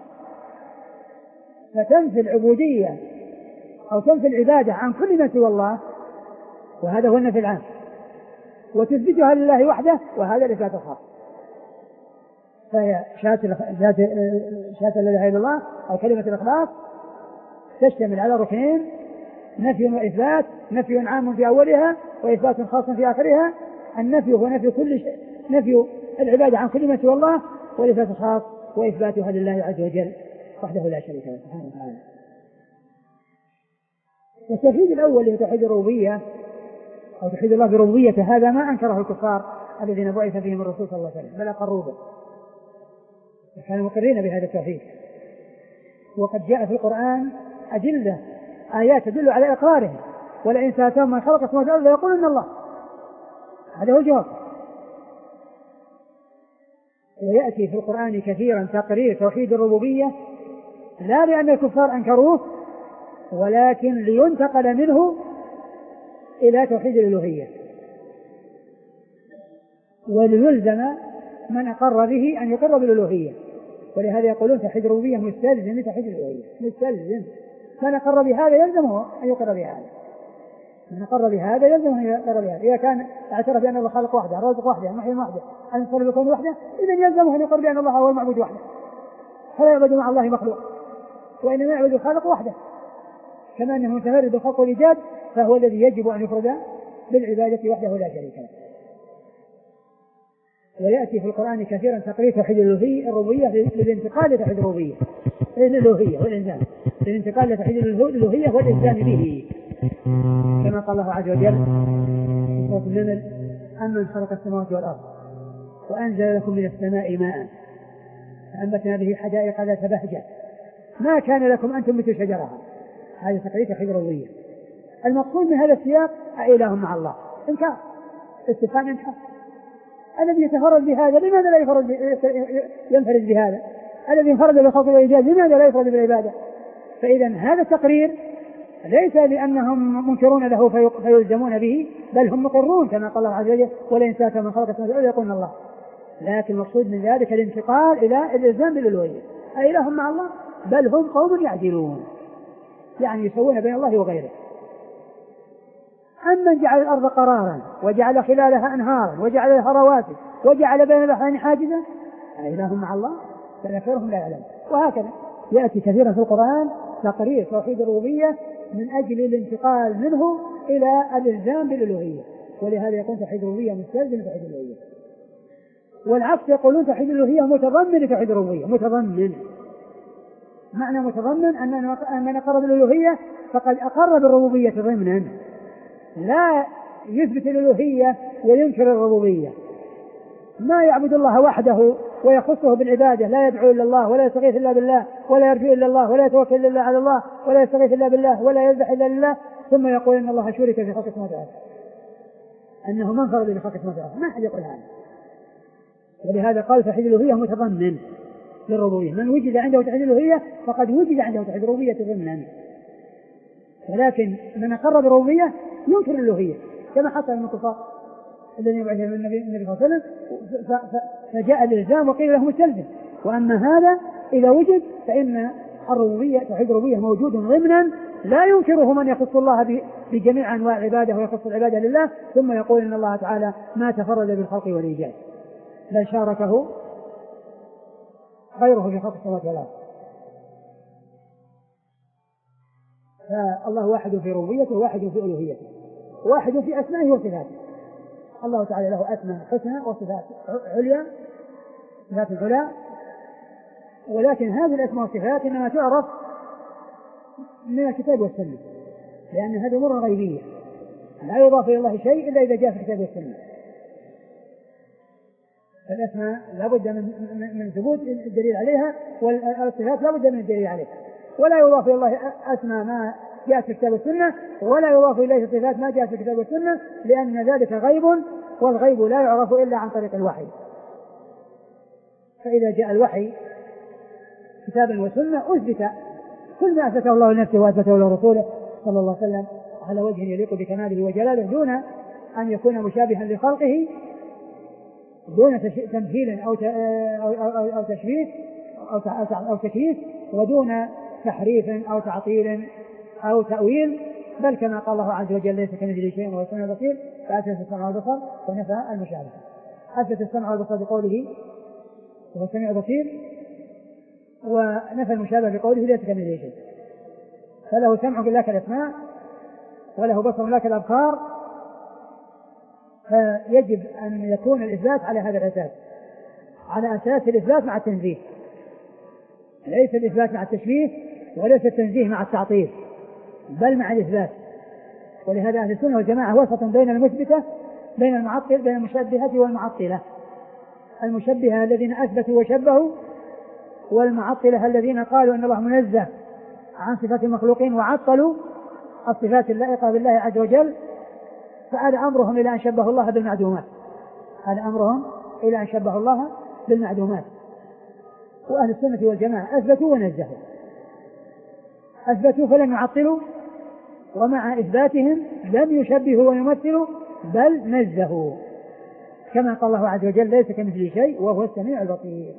فتنفي العبودية أو تنفي العبادة عن كل ما سوى الله، وهذا هو النفي العام، وتثبتها لله وحده، وهذا الإثبات الخاص. فهي شهادة لا إله إلا الله أو كلمة الإخلاص تشتمل على ركنين: نفي وإثبات، نفي عام في أولها وإثبات خاص في آخرها. النفي هو نفي كل شيء، نفي العبادة عن كل ما سوى الله، والإثبات الخاص وإثباتها لله عز وجل وحده لا شريك له سبحانه وتعالى. والتوحيد الأول هو توحيد الربوبية أو توحيد الله بربوبيته، هذا ما أنكره الكفار الذين بعث فيهم الرسول صلى الله عليه وسلم، بل أقروا به وكانوا مقرين بهذا التوحيد. وقد جاء في القرآن أدلة آيات تدل على إقرارهم: ولئن سألتهم من خلق السماوات والأرض ليقولن الله. هذا هو الجواب. ويأتي في القرآن كثيرا تقرير توحيد الربوبية، لا لأن الكفار أنكروه، ولكن لينتقل منه إلى توحيد الألوهية، وليلزم من أقر به أن يقر بالألوهية. ولهذا يقولون توحيد الربوبية مستلزم لتوحيد الألوهية، مستلزم. من أقر بهذا يلزمه أن يقر بهذا، من أقر بهذا يلزمه أن يقر بهذا. إذا كان اعترف بأن الله خالق وحده، رازق وحده، محيي وحده، أن يصلي بكون وحده، إذن يلزمه أن يقر بأن الله هو المعبود وحده، فلا يعبد مع الله مخلوق، وإنما يعبد الخالق وحده. كما أنه متفرد بالخلق والإيجاد، فهو الذي يجب أن يفرد بالعبادة وحده لا شريك له. ويأتي في القرآن كثيرا تقرير توحيد الربوبية للانتقال لتوحيد الربوبية الألوهية والإلزام، للانتقال لتوحيد الألوهية والإلزام به، كما قال الله عز وجل في سورة النمل: أمن خلق السماوات والأرض وأنزل لكم من السماء ماء فأنبتنا به حدائق ذات بهجة ما كان لكم أن تنبتوا شجرها. هذا تقرير توحيد الربوبية. المقصود من هذا السياق: أإله مع الله؟ إنكار، استفهام إنكار. الذي يتفرد بهذا لماذا لا يفرد ينفرد بهذا؟ الذي انفرد بالخلق والإيجاد لماذا لا يفرد بالعبادة؟ فإذا هذا التقرير ليس لأنهم منكرون له فيلزمون به، بل هم مقرون كما قال الله عز وجل: ولئن سألتهم من خلق السماوات والأرض ليقولن الله. لكن المقصود من ذلك الانتقال إلى الإلزام بالألوهية. أإله مع الله؟ بل هم قوم يعدلون، يعني يسوون بين الله وغيره. أمن جعل الأرض قرارا وجعل خلالها أنهارا وجعل لها رواسي وجعل بين البحرين حاجزا أإله مع الله؟ بل أكثرهم لا يعلم. وهكذا يأتي كثيرا في القرآن تقرير توحيد الربوبية من أجل الانتقال منه إلى الإلزام بالألوهية، ولهذا يكون توحيد الربوبية مستلزم توحيد الألوهية. والعكس يقولون توحيد الألوهية متضمن توحيد الربوبية. متضمن معنى متضمن أن من أقر بالألوهية فقد أقر بالربوبية ضمنا، لا يثبت الألوهية وينكر الربوبية. ما يعبد الله وحده ويخصه بالعبادة، لا يدعو إلا الله ولا يستغيث إلا بالله ولا يرجو إلا الله ولا يتوكل إلا على الله ولا يستغيث إلا بالله ولا يذبح إلا لله، ثم يقول إن الله شرك في خلق السماوات والأرض، أنه منفرد بخلق السماوات والأرض. ما أحد يقول هذا. ولهذا قال توحيد الألوهية متضمن للربوبية. من وجد عنده توحيد الألوهية فقد وجد عنده توحيد الربوبية ضمنا. ولكن من أقر بالربوبية ينكر الألوهية كما حصل من الكفار الذين يبعثهم من النبي صلى الله عليه وسلم، فجاء الإلزام وقيل له مستلزم. وأما هذا إذا وجد فإن الربوبية توحيد الربوبية موجود ضمنا لا ينكره من يخص الله بجميع أنواع العبادة ويخص العبادة لله ثم يقول إن الله تعالى ما تفرد بالخلق والإيجاد بل شاركه غيره في خلق السماوات والأرض. فالله واحد في ربوبيته وواحد في ألوهيته واحد في أسمائه وصفاته. الله تعالى له أسماء حسنى وصفات عليا صفات العلا، ولكن هذه الأسماء والصفات إنما تعرف من الكتاب والسنة، لأن هذه أمور غيبية لا يضاف إلى الله شيء إلا إذا جاء في الكتاب والسنة. الأسماء لابد من من ثبوت الدليل عليها، والصفات لابد من الدليل عليها، ولا يضاف إلى الله أسماء ما جاءت في الكتاب والسنة ولا يضاف إليه صفات ما جاءت في الكتاب والسنة، لأن ذلك غيب والغيب لا يعرف إلا عن طريق الوحي. فإذا جاء الوحي كتابا وسنة أثبت كل ما أثبته الله لنفسه وأثبته له رسوله صلى الله عليه وسلم على وجه يليق بكماله وجلاله دون أن يكون مشابها لخلقه، دون تمثيل أو أو تشبيه أو تكييف، ودون تحريف أو تعطيل أو تأويل، بل كما قال الله عز وجل ليس كمثله شيء وهو السميع البصير، فأثبت السمع والبصر ونفى المشابهة. أثبت السمع والبصر بقوله وهو السميع البصير، ونفى المشابهة بقوله ليس كمثله شيء. فله سمع لا كالأسماع وله بصر لا كالأبصار، فيجب أن يكون الإثبات على هذا الأساس، على أساس الإثبات مع التنزيه، ليس الإثبات مع التشبيه وليس التنزيه مع التعطيل، بل مع الإثبات. ولهذا أهل السنة والجماعة وسط بين المثبتة بين المعطل بين المشبهة والمعطلة. المشبهة الذين أثبتوا وشبهوا، والمعطلة الذين قالوا أن الله منزه عن صفات المخلوقين وعطلوا الصفات اللائقة بالله عز وجل. فهذا أمرهم إلى أن شبه الله بالمعدومات، هذا أمرهم إلى أن شبه الله بالمعدومات. وأهل السنة والجماعة أثبتوا ونزهوا، أثبتوا فلم يعطلوا، ومع إثباتهم لم يشبهوا ويمثلوا بل نزهوا، كما قال الله عز وجل ليس كمثله شيء وهو السميع البصير.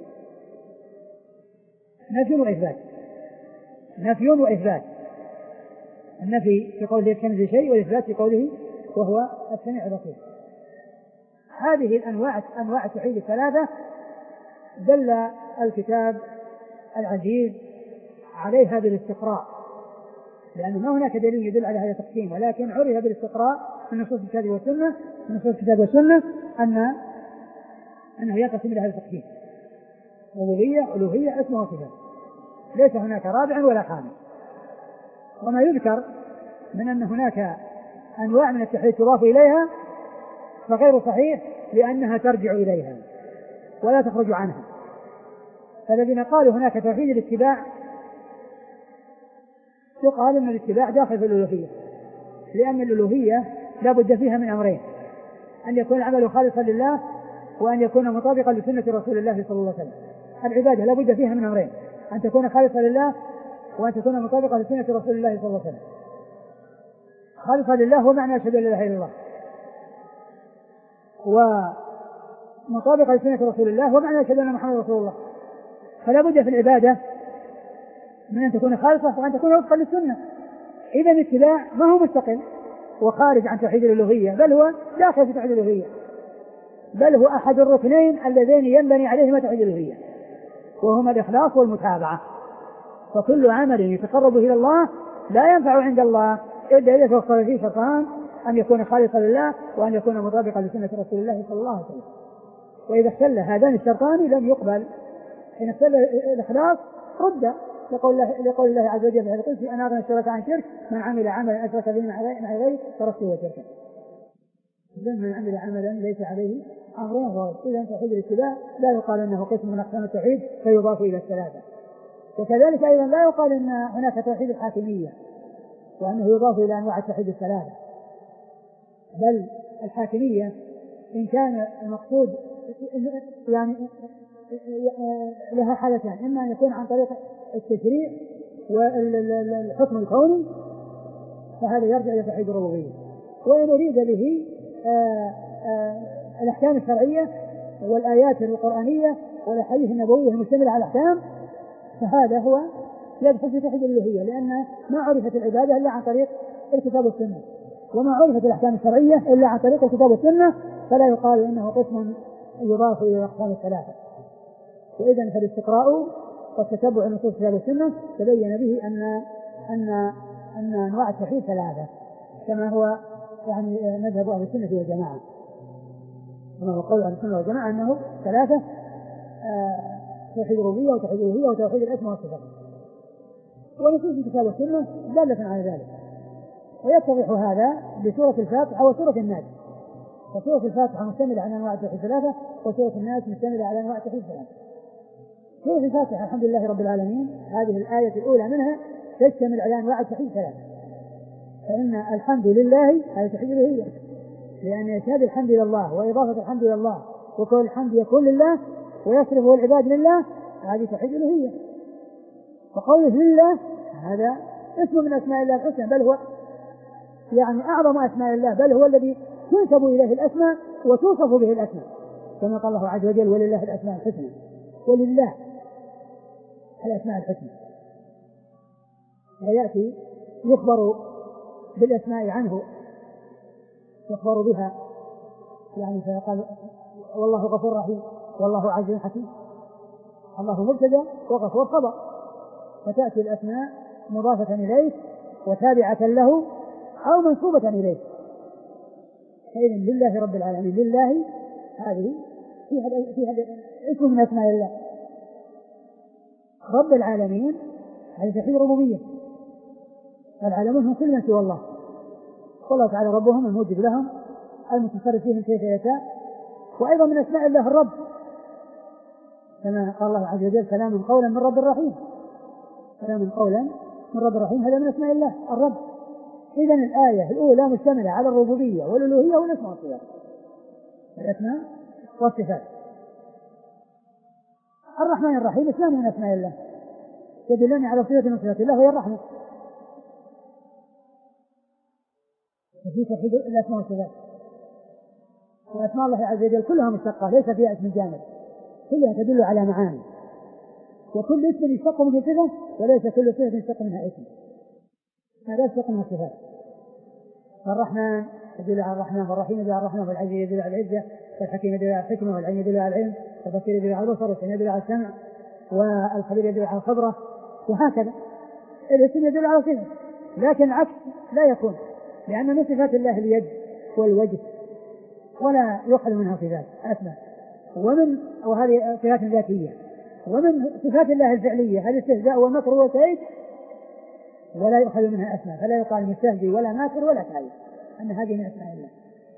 نفي وإثبات، نفي وإثبات، النفي في قوله ليس كمثله شيء والإثبات في قوله وهو السميع البصير. هذه الأنواع أنواع التوحيد الثلاثة دل الكتاب العزيز عليها بالاستقراء، لأن ما هناك دليل يدل على هذا التقسيم، ولكن عرف بالاستقراء من نصوص الكتاب والسنة من نصوص الكتاب والسنة أن أنه يقسم إلى هذا التقسيم: ربوبية، ألوهية، اسم وصفات، ليس هناك رابع ولا خامس. وما يذكر من أن هناك أنواع من التوحيد تضاف إليها فغير صحيح، لأنها ترجع إليها ولا تخرج عنها. فالذين قالوا هناك توحيد الاتباع يقال أن الاتباع داخل في الألوهية، لأن الألوهية لا بد فيها من أمرين: أن يكون العمل خالصا لله، وأن يكون مطابقا لسنة رسول الله صلى الله عليه وسلم. العبادة لا بد فيها من أمرين: أن تكون خالصا لله، وأن تكون مطابقا لسنة رسول الله صلى الله عليه وسلم. خالصا لله هو معنى أشهد أن لا إله إلا الله، ومطابقا لسنة رسول الله هو معنى أشهد أن محمد رسول الله. فلا بد في العبادة من أن تكون خالصة وأن تكون وفقا للسنة. إذا الاتباع ما هو مستقل وخارج عن توحيد الألوهية، بل هو داخل في توحيد الألوهية، بل هو أحد الركنين اللذين ينبني عليهما توحيد الألوهية، وهما الإخلاص والمتابعة. فكل عمل يتقرب إلى الله لا ينفع عند الله إلا إذا توفر فيه شرطان: أن يكون خالصا لله، وأن يكون مطابقا لسنة رسول الله صلى الله عليه وسلم. وإذا اختل هذان الشرطان لم يقبل. حين اختل الإخلاص رد لقول الله, لقول الله عز وجل في القدس: أنا أغنى الشرك عن شرك، من عمل عملا أشرك به مع غيري تركته وشركه. من عمل عملا ليس عليه أمرنا فهو. إذا توحيد الاتباع لا يقال أنه قسم من أقسام التوحيد فيضاف إلى الثلاثة. وكذلك أيضا لا يقال أن هناك توحيد الحاكمية وأنه يضاف إلى أنواع التوحيد الثلاثة، بل الحاكمية إن كان المقصود يعني لها حالتان: إما أن يكون عن طريق التشريع والحكم الكوني فهذا يرجع إلى توحيد الربوبية، وإن أريد به آآ آآ الأحكام الشرعية والآيات القرآنية والأحاديث النبوية المشتملة على الأحكام فهذا هو يدخل في توحيد الألوهية، لأن ما عرفت العبادة إلا عن طريق الكتاب والسنة، وما عرفت الأحكام الشرعية إلا عن طريق الكتاب والسنة، فلا يقال إنه قسم يضاف إلى الأقسام الثلاثة. وإذا فالاستقراء والتتبع النصوص الكتاب والسنة تبين به أن أن أن أنواع التوحيد ثلاثة، كما هو يعني مذهب أهل السنة والجماعة، كما هو قول أهل السنة والجماعة أنه ثلاثة: توحيد الربوبية وتوحيد الألوهية وتوحيد الأسماء والصفات. ونصوص الكتاب والسنة دالة على ذلك. ويتضح هذا بسورة الفاتحة وسورة الناس. فسورة الفاتحة مشتملة على أنواع التوحيد ثلاثة، وسورة الناس مشتملة على أنواع التوحيد ثلاثة. سورة الفاتحة الحمد لله رب العالمين هذه الآية الأولى منها تشتمل على أنواع التوحيد ثلاثة، فإن الحمد لله هذا توحيد الألوهية، لأن إشهاد الحمد لله وإضافة الحمد لله وكل الحمد يكون لله ويصرفه العباد لله هذه توحيد الألوهية. وقوله لله هذا اسم من أسماء الله الحسنى، بل هو يعني أعظم أسماء الله، بل هو الذي تنسب إليه الأسماء وتوصف به الأسماء، كما قال الله عز وجل: ولله الأسماء الحسنى. ولله الأسماء الحسنى. ويأتي يخبر بالأسماء عنه، يخبر بها يعني فيقال: والله غفور رحيم، والله عزيز حكيم. الله مبتدأ وغفور خبر، فتأتي الأسماء مضافة إليه وتابعة له أو منسوبة إليه. فإذن لله رب العالمين، لله هذه فيها فيها اسم من أسماء الله. رب العالمين هذه توحيد الربوبية، العالمون هم كل من سوى الله، والله تعالى ربهم الموجب لهم المتصرف فيهم كيف يشاء. وأيضا من أسماء الله الرب، كما قال الله عز وجل: سلام قولا من رب الرحيم. سلام قولا من رب الرحيم هذا من أسماء الله الرب. إذن الآية الأولى مشتملة على الربوبية والألوهية والأسماء والصفات، الأسماء والصفات. الرحمن الرحيم اسمان من أسماء الله يدلون على صفة من صفات الله وهي الرحمة. وفي توحيد الأسماء والصفات، وأسماء الله عز وجل كلها مشتقة ليس فيها اسم جامد، كلها تدل على معاني، وكل اسم يشتق منه صفة وليس كل صفة يشتق منها اسم، هذا يشتق منها صفات. فالرحمن يدل على الرحمن، والرحيم يدل على الرحمن، والعزيز يدل على العزة، والحكيم يدل على الحكمة، والعلم يدل على العلم، والبصير يدل على البصر، والسميع يدل على السمع، والخبير يدل على الخبرة، وهكذا. الاسم يدل على صفة، لكن العكس لا يكون، لأن من صفات الله اليد والوجه ولا يؤخذ منها صفات أسماء، ومن وهذه صفات ذاتية. ومن صفات الله الفعلية هذا الاستهزاء والمكر والكيد ولا يؤخذ منها أسماء، فلا يقال مستهزئ ولا ماكر ولا كاذب، أن هذه من أسماء الله.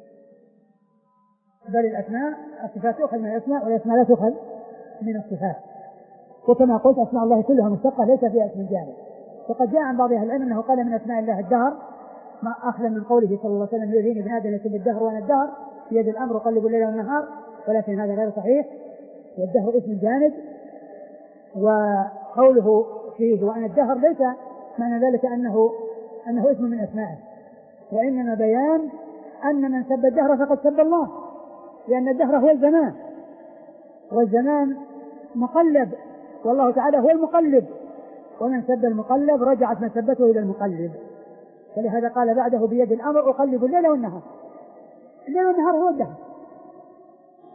بل الأسماء الصفات تؤخذ من الأسماء والأسماء لا تؤخذ من الصفات. وكما قلت أسماء الله كلها مشتقة ليس فيها اسم جامد. وقد جاء عن بعض أهل العلم أنه قال من أسماء الله الدهر، ما أخذ من قوله صلى الله عليه وسلم: يؤذيني ابن آدم يسب الدهر وأنا الدهر في يد الأمر أقلب الليل والنهار، ولكن هذا غير صحيح، والدهر اسم جامد، وقوله فيه وأنا الدهر ليس معنى ذلك أنه أنه اسم من أسمائه، وإنما بيان أن من سب الدهر فقد سب الله، لأن الدهر هو الزمان، والزمان مقلب، والله تعالى هو المقلب، ومن سب المقلب رجعت مسبته إلى المقلب. فلهذا قال بعده: بيد الأمر أقلب الليل والنهار. الليل والنهار هو الدهر،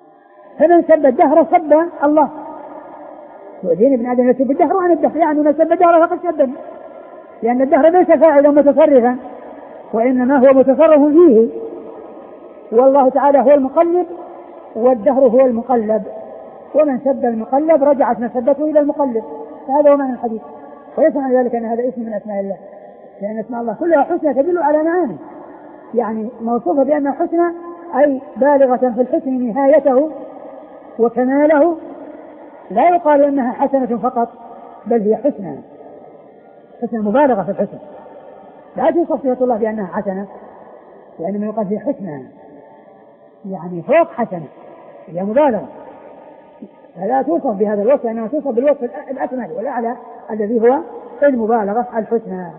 فمن سب الدهر سب الله. يؤذيني ابن آدم يسب الدهر وأنا الدهر، يعني من سب الدهر فقد سبني، لأن الدهر ليس فاعلا متصرفا وإنما هو متصرف فيه، والله تعالى هو المقلب والدهر هو المقلب، ومن سب المقلب رجعت مسبته إلى المقلب. فهذا هو معنى الحديث. وليس معنى ذلك أن هذا اسم من أسماء الله، لأن اسماء الله كلها حسنى تدل على معاني، يعني موصوفة بأنها حسنى أي بالغة في الحسن نهايته وكماله، لا يقال أنها حسنة فقط بل هي حسنى، حسنى مبالغة في الحسن. لا توصف صفة الله بأنها حسنة، وإنما يقال هي حسنى يعني فوق حسنة، هي مبالغة، فلا توصف بهذا الوصف، إنما توصف بالوصف الأكمل والأعلى الذي هو المبالغة الحسنى.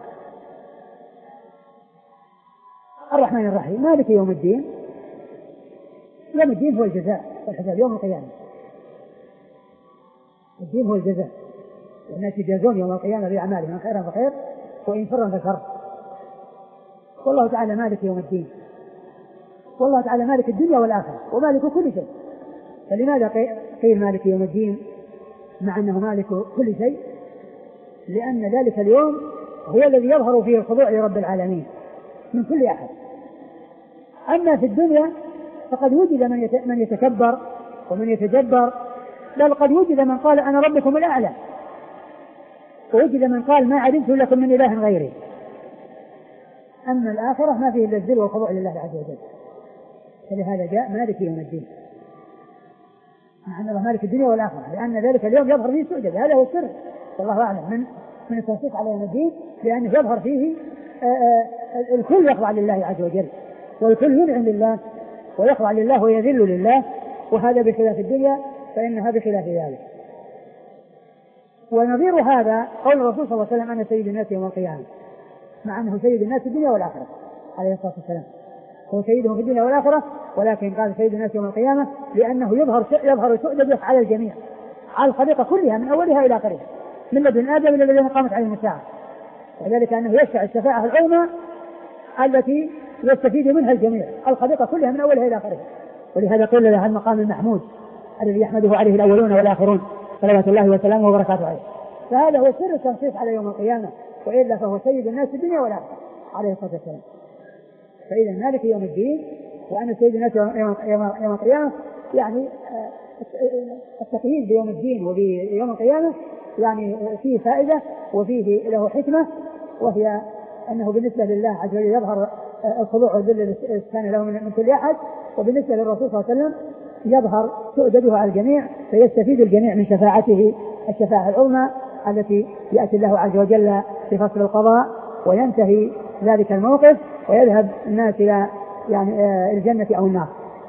الرحمن الرحيم مالك يوم الدين. يوم الدين هو الجزاء والحساب، يوم القيامة. الدين هو الجزاء، والناس يجازون يوم القيامة بأعمالهم خيرا فخير وإن شرا فشر. والله تعالى مالك يوم الدين، والله تعالى مالك الدنيا والآخرة ومالك كل شيء. فلماذا قيل مالك يوم الدين مع أنه مالك كل شيء؟ لأن ذلك اليوم هو الذي يظهر فيه الخضوع لرب العالمين من كل أحد. أما في الدنيا فقد وجد من يتكبر ومن يتجبر، بل قد وجد من قال أنا ربكم الأعلى، ووجد من قال ما علمت لكم من إله غيري. أما الآخرة ما فيه إلا الذل والخضوع لله عز وجل. فلهذا جاء مالك يوم الدين، مع أن الله مالك الدنيا والآخرة، لأن ذلك اليوم يظهر فيه السؤدد. هذا هو السر والله أعلم من من التنصيص على يوم الدين، لأنه يظهر فيه آآ آآ الكل يخضع لله عز وجل، والكل ينعم لله ويخضع لله ويذل لله، وهذا بخلاف الدنيا فإنها بخلاف ذلك. ونظير هذا قول الرسول صلى الله عليه وسلم أنا سيد الناس يوم القيامة، مع أنه سيد الناس في الدنيا والآخرة عليه الصلاة والسلام، هو سيدهم في الدنيا والآخرة، ولكن قال سيد الناس يوم القيامة لأنه يظهر يظهر سؤدده على الجميع، على الخليقة كلها من أولها إلى آخرها، من لدن آدم إلى الذين قامت عليهم الساعة. وذلك أنه يشفع الشفاعة العظمى التي يستفيد منها الجميع، الخليقة كلها من أولها إلى آخرها. ولهذا قيل له المقام المحمود الذي يحمده عليه الأولون والآخرون صلوات الله وسلامه وبركاته عليه. فهذا هو سر التنصيص على يوم القيامة، وإلا فهو سيد الناس في الدنيا والآخرة عليه الصلاة والسلام. فإذا مالك يوم الدين وأنا سيد الناس يوم القيامة، يعني التقييد بيوم الدين وبيوم القيامة يعني فيه فائدة وفيه له حكمة، وهي أنه بالنسبة لله عز وجل يظهر الخضوع والذل كان له من كل أحد، وبالنسبة للرسول صلى الله عليه وسلم يظهر سؤدده على الجميع، فيستفيد الجميع من شفاعته الشفاعة العظمى التي يأتي الله عز وجل بفصل القضاء، وينتهي ذلك الموقف ويذهب الناس إلى يعني الجنة أو النار.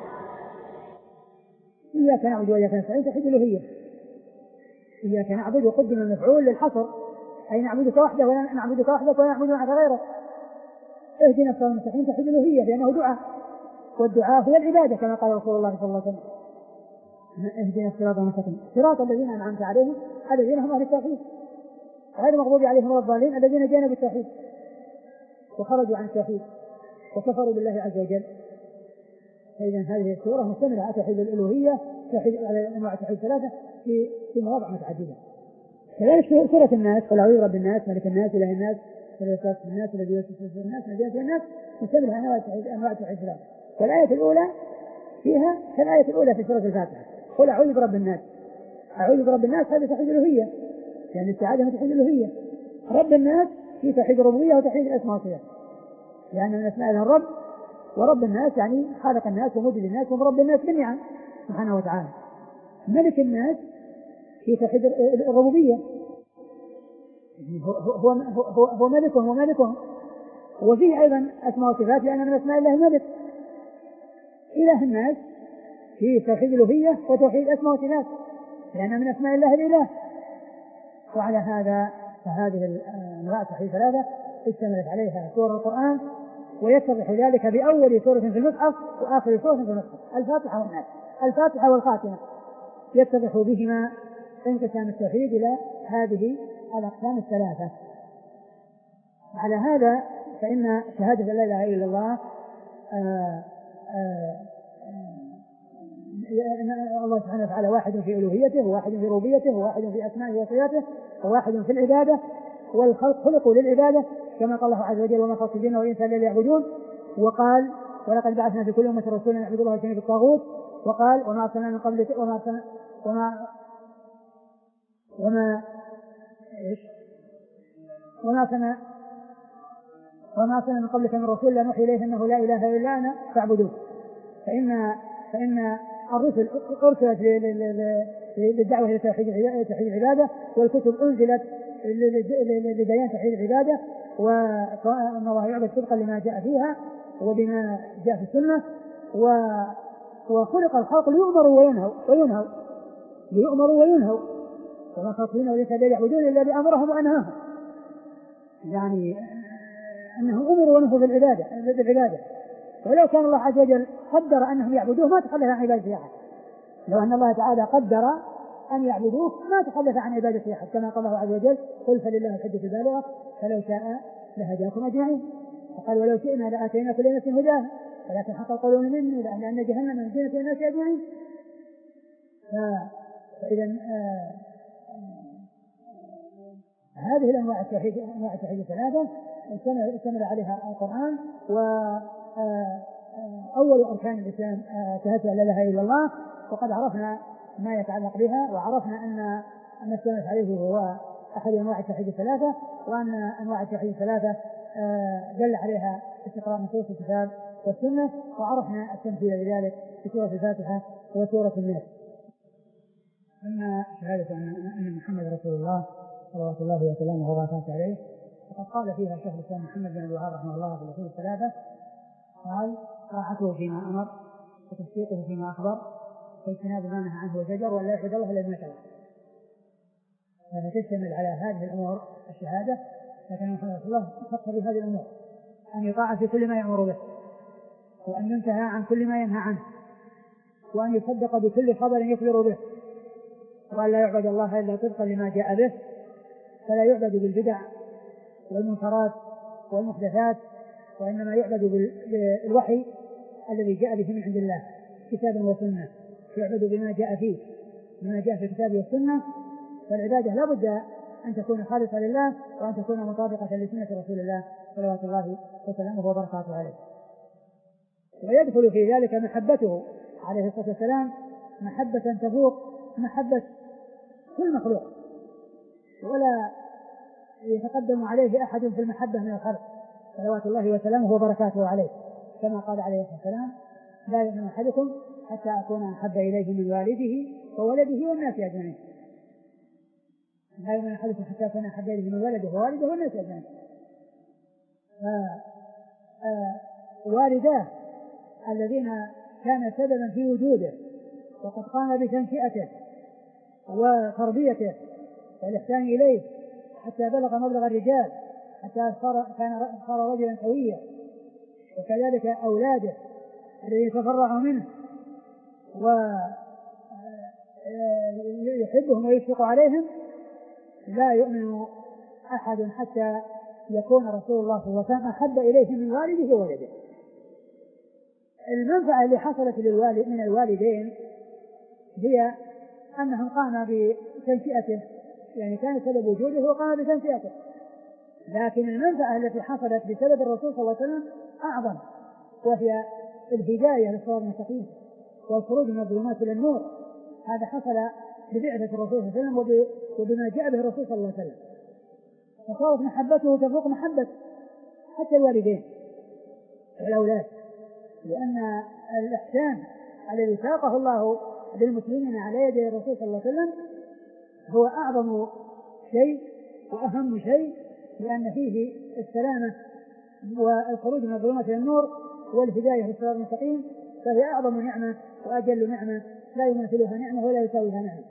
إياك نعبد وإياك نستعين توحيد الألوهية. إياك نعبد وقدم المفعول للحصر، أي نعبدك وحده ولا نعبدك وحدك ولا نعبد معك غيرك. اهدنا الصراط المستقيم توحيد الألوهية، لأنه دعاء، والدعاء هو العبادة كما قال رسول الله صلى الله عليه وسلم اهدنا الصراط المستقيم صراط الذين أنعمت عليهم الذين هم أهل التوحيد غير المغضوب عليهم ولا الضالين الذين جانبوا التوحيد وخرجوا عن التوحيد وكفروا بالله عز وجل. فإذا هذه السورة مشتملة على توحيد الألوهية، توحيد على أنواع التوحيد ثلاثة في في مواضع متعددة. كذلك سورة الناس قل أعوذ برب الناس ملك الناس إله الناس الذي الناس الذي يوسوس في الناس الذي يأتي الناس، مشتملة على أنواع التوحيد ثلاثة. والآية الأولى فيها كالآية الأولى في سورة الفاتحة قل أعوذ برب الناس. أعوذ برب الناس هذا توحيد الألوهية، يعني السعادة من توحيد الألوهية. رب الناس في توحيد الربوبية وتوحيد الأسماء والصفات، يعني من أسماء الرب، ورب الناس يعني خالق الناس وموجد الناس ومرب الناس بالنعم سبحانه وتعالى. ملك الناس في توحيد الربوبية، هو هو هو, هو ملكهم ومالكهم، وفيه أيضا أسماء وصفات لأن من أسماء الله ملك. إله الناس في توحيد الألوهية وتوحيد أسماء وصفات لأن من أسماء الله الإله. وعلى هذا فهذه الأنواع توحيد ثلاثة اشتملت عليها سور القرآن، ويتضح ذلك بأول سورة في المصحف وآخر سورة في المصحف الفاتحة والناس، الفاتحة والخاتمة يتضح بهما انقسام التوحيد إلى هذه الأقسام الثلاثة. على هذا فإن شهادة لا إله إلا الله آآ آآ الله سبحانه وتعالى واحد في ألوهيته، وواحد في ربوبيته، وواحد في أسمائه وصفاته، وواحد في العبادة، والخلق خلقوا للعبادة كما قال الله عز وجل وما خلقت الجن والإنس إلا ليعبدون. وقال ولقد بعثنا في كل أمة رسولا أن اعبدوا الله واجتنبوا الطاغوت. وقال وما أرسلنا من قبلك وما أرسلنا وما وما إيش وما أرسلنا وما أرسلنا من قبلك من رسول لا نوحي إليه أنه لا إله إلا أنا فاعبدوه. فإن فإن الرسل أرسلت للدعوة إلى توحيد العبادة، والكتب أنزلت لبيان توحيد العبادة، وأن الله يعبد صدقا لما جاء فيها وبما جاء في السنة. وخلق الخلق ليؤمروا وينهوا وينهوا ليؤمروا وينهوا وما خلقت الجن والإنس إلا ليعبدون إلا بأمرهم وأنهاهم، يعني أنهم أمروا ونهوا بالعبادة بالعبادة. ولو كان الله عز وجل قدر أنهم يعبدوه ما تخلف عن عبادة أحد. لو أن الله تعالى قدر أن يعبدوه ما تخلف عن عبادة أحد، كما قال الله عز وجل قل فلله الحجة البالغة فلو شاء لهداكم أجمعين. وقال ولو شئنا لآتينا كل نفس هداها ولكن حق القول مني لأن جهنم من جنة الناس أجمعين. فإذا آه هذه الأنواع التوحيد أنواع التوحيد الثلاثة اشتمل عليها القرآن. وأول أركان الإسلام شهادة لا إله إلا الله، وقد عرفنا ما يتعلق بها، وعرفنا أن ما اشتملت عليه هو أحد أنواع التوحيد الثلاثة، وأن أنواع التوحيد الثلاثة دل عليها استقراء نصوص الكتاب والسنة، وعرفنا التمثيل لذلك في سورة الفاتحة وسورة الناس. أما شهادة أن محمد رسول الله صلوات الله وسلامه وبركاته عليه فقد قال فيها شيخ الإسلام محمد بن عبد الوهاب رحمه الله في الأصول الثلاثة، قال طاعته فيما أمر وتصديقه فيما أخبر واجتناب ما نهى عنه وزجر ولا يعبد الله إلا بما شرع. فتشتمل على هذه الأمور الشهادة، لكن محمد رسول الله خص بهذه الأمور أن يطاع في كل ما يأمر به، وأن ينتهى عن كل ما ينهى عنه، وأن يصدق بكل خبر يخبر به، وأن لا يعبد الله إلا طبقا لما جاء به، فلا يعبد بالبدع والمنكرات والمحدثات، وإنما يعبد بالوحي الذي جاء به من عند الله كتابا وسنة، يعبد بما جاء فيه بما جاء في الكتاب والسنة. فالعبادة لا بد أن تكون خالصة لله وأن تكون مطابقة لسنة رسول الله صلوات الله وسلامه وبركاته عليه. ويدخل في ذلك محبته عليه الصلاة والسلام محبة تفوق محبة كل مخلوق، ولا يتقدم عليه أحد في المحبة من الخلق صلوات الله وسلامه وبركاته عليه، كما قال عليه الصلاة والسلام لا يؤمن أحدكم حتى أكون أحب إليه من والده وولده والناس أجمعين. لا يؤمن أحدكم حتى أكون أحب إليه من ولده ووالده والناس أجمعين. والداه الذين كان سببا في وجوده وقد قام بتنشئته وتربيته والإحسان إليه حتى بلغ مبلغ الرجال، حتى صار كان صار رجلا قويا، وكذلك أولاده الذين تفرعوا منه ويحبهم ويشفق عليهم، لا يؤمن أحد حتى يكون رسول الله صلى الله عليه وسلم أحب إليه من والده وولده. المنفعة اللي حصلت للوالد من الوالدين هي أنهم قام بتنشئته، يعني كان سبب وجوده وقام بتنشئته، لكن المنفعة التي حصلت بسبب الرسول صلى الله عليه وسلم أعظم، وهي الهداية للصراط المستقيم والخروج من الظلمات إلى النور. هذا حصل ببعثة الرسول صلى الله عليه وسلم وبما جاء به الرسول صلى الله عليه وسلم، فصارت محبته تفوق محبة حتى الوالدين والأولاد، لأن الإحسان الذي ساقه الله للمسلمين على يد الرسول صلى الله عليه وسلم هو أعظم شيء وأهم شيء، لأن فيه السلامة والخروج من الظلمات إلى النور والهداية للصراط المستقيم، فهي أعظم نعمة وأجل نعمة لا يماثلها نعمة ولا يساويها نعمة.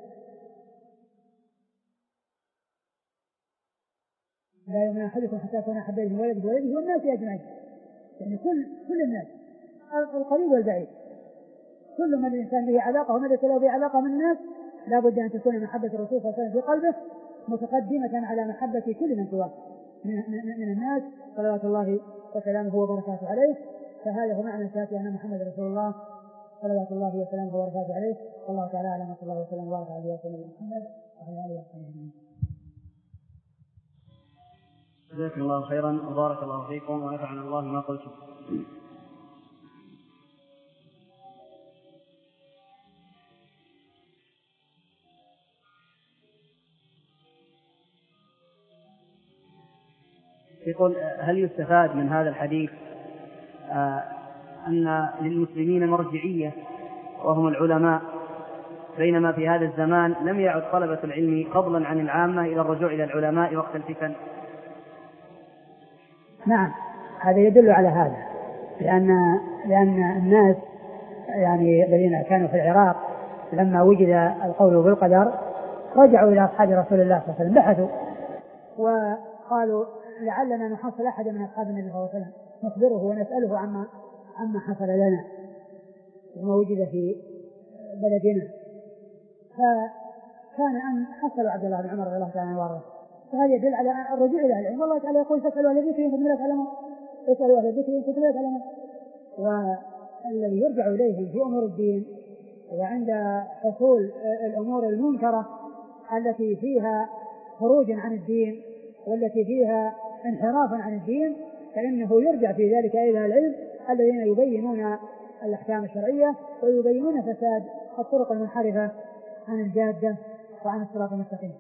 لا يؤمن أحدكم حتى يكون أحب إليه من ولده وولده والناس أجمعين، يعني كل كل الناس القريب والبعيد، كل من الإنسان به علاقة ومن له به علاقة من الناس لا بد أن تكون محبة الرسول صلى الله عليه وسلم في قلبه متقدمة على محبة كل من سواه من الناس صلوات الله وسلامه وبركاته عليه. فهذا هو معنى شهادة أن محمد رسول الله صلوات الله وسلامه وبركاته عليه. والله تعالى اعلم، صلى الله وسلم وبارك على سيدنا محمد وعلى اله وصحبه اجمعين. جزاكم الله خيرا وبارك الله فيكم ونفعنا الله ما قلتم. يقول: هل يستفاد من هذا الحديث آه أن للمسلمين مرجعية وهم العلماء، بينما في هذا الزمان لم يعد طلبة العلم فضلا عن العامة إلى الرجوع إلى العلماء وقت الفتن؟ نعم، هذا يدل على هذا، لأن لأن الناس يعني الذين كانوا في العراق لما وجد القول بالقدر رجعوا إلى أصحاب رسول الله صلى الله عليه وسلم، بحثوا وقالوا لعلنا نحصل أحد من أصحاب النبي صلى الله عليه وسلم نخبره ونسأله عما عما حصل لنا وما وجد في بلدنا. فكان أن حصلوا عبد الله بن عمر رضي الله تعالى عنه وارضاه. فهذا يدل على الرجوع إلى العلم. والله تعالى يقول: فاسألوا أهل الذكر إن كنتم لا تعلمون، اسألوا أهل الذكر إن كنتم لا تعلمون. والذي يرجع إليه في أمور الدين وعند حصول الأمور المنكرة التي فيها خروج عن الدين والتي فيها انحراف عن الدين، فإنه يرجع في ذلك إلى العلم الذين يبينون الأحكام الشرعية ويبينون فساد الطرق المنحرفة عن الجادة وعن الصراط المستقيم.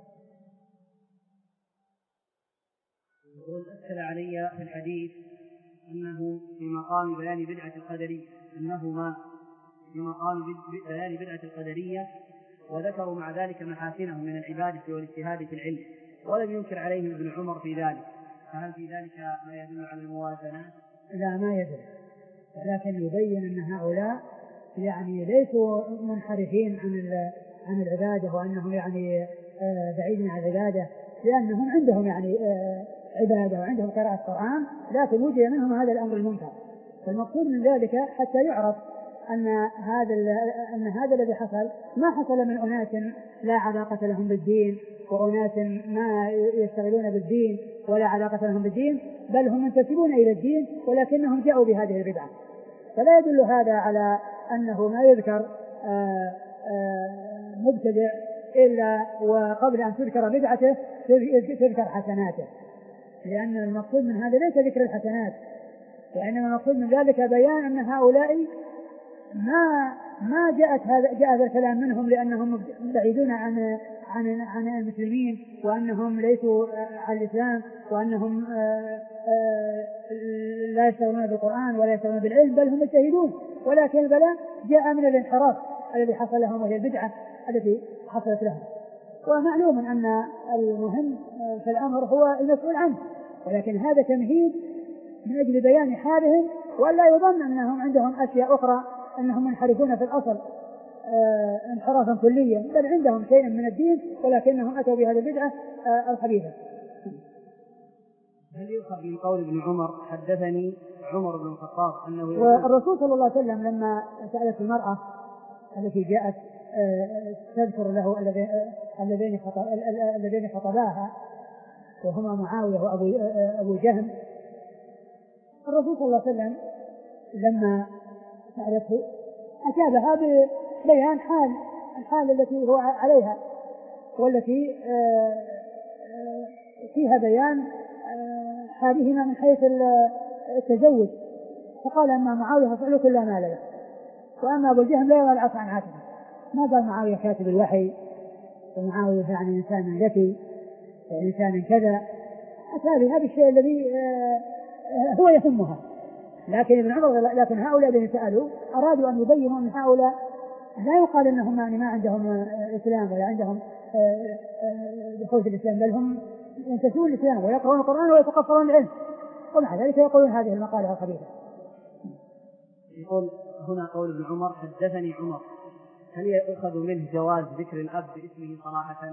يقول: أشكل علي في الحديث أنه في مقام بيان بدعة القدرية أنهما في مقام بيان بدعة القدرية، وذكروا مع ذلك محاسنهم من العبادة والاجتهاد في العلم، ولم ينكر عليهم ابن عمر في ذلك، فهل في ذلك ما يدل على الموازنة؟ لا، ما يدل، ولكن يبين أن هؤلاء يعني ليسوا منحرفين عن عن العبادة وأنهم يعني بعيدين عن العبادة، لأنهم عندهم يعني عبادة وعندهم قراءة القرآن، لكن وجد منهم هذا الأمر المنكر. فالمقصود من ذلك حتى يعرف أن هذا أن هذا الذي حصل ما حصل من أناس لا علاقة لهم بالدين وأناس ما يشتغلون بالدين ولا علاقة لهم بالدين، بل هم منتسبون إلى الدين ولكنهم جاءوا بهذه البدعة. فلا يدل هذا على أنه ما يذكر آآ آآ مبتدع إلا وقبل أن تذكر بدعته تذكر حسناته، لأن المقصود من هذا ليس ذكر الحسنات، وإنما المقصود من ذلك بيان أن هؤلاء ما ما جاءت هذا جاء هذا الكلام منهم لأنهم بعيدون عن عن عن المسلمين وأنهم ليسوا على الإسلام وأنهم آآ آآ لا يشتغلون بالقرآن ولا يشتغلون بالعلم، بل هم مجتهدون، ولكن البلاء جاء من الانحراف الذي حصل لهم وهي البدعة التي حصلت لهم. ومعلوم أن المهم في الأمر هو المسؤول عنه، ولكن هذا تمهيد من أجل بيان حالهم ولا يظن أنهم عندهم أشياء أخرى أنهم منحرفون في الأصل آه انحرافا كليا، بل عندهم شيء من الدين ولكنهم أتوا بهذه البدعة آه الخبيثة. هل يؤخذ من قول ابن عمر حدثني عمر بن الخطاب أنه والرسول صلى الله عليه وسلم لما سألت المرأة التي جاءت آه تذكر له الذين الذين خطباها وهما معاوية وأبو آه أبو جهم، الرسول صلى الله عليه وسلم لما سألته أجابها ببيان حال الحال التي هو عليها والتي فيها بيان حالهما من حيث التزوج، فقال: أما معاوية ففعله كل ما له، وأما أبو جهم لا يرى العصا عن عاتبه. ما قال معاوية كاتب الوحي ومعاوية يعني إنسان ذكي إنسان كذا، أتى بهذا الشيء الذي هو يهمها. لكن ابن عمر لكن هؤلاء الذين سألوا أرادوا أن يبينوا أن هؤلاء لا يقال أنهم يعني ما عندهم إسلام ولا عندهم دخول في الإسلام، بل هم ينتسبون الإسلام ويقرؤون القرآن ويتقفرون العلم، ومع ذلك يقولون هذه المقالة الخبيثة. يقول هنا قول ابن عمر حدثني عمر، هل يؤخذ منه جواز ذكر الأب باسمه صراحة؟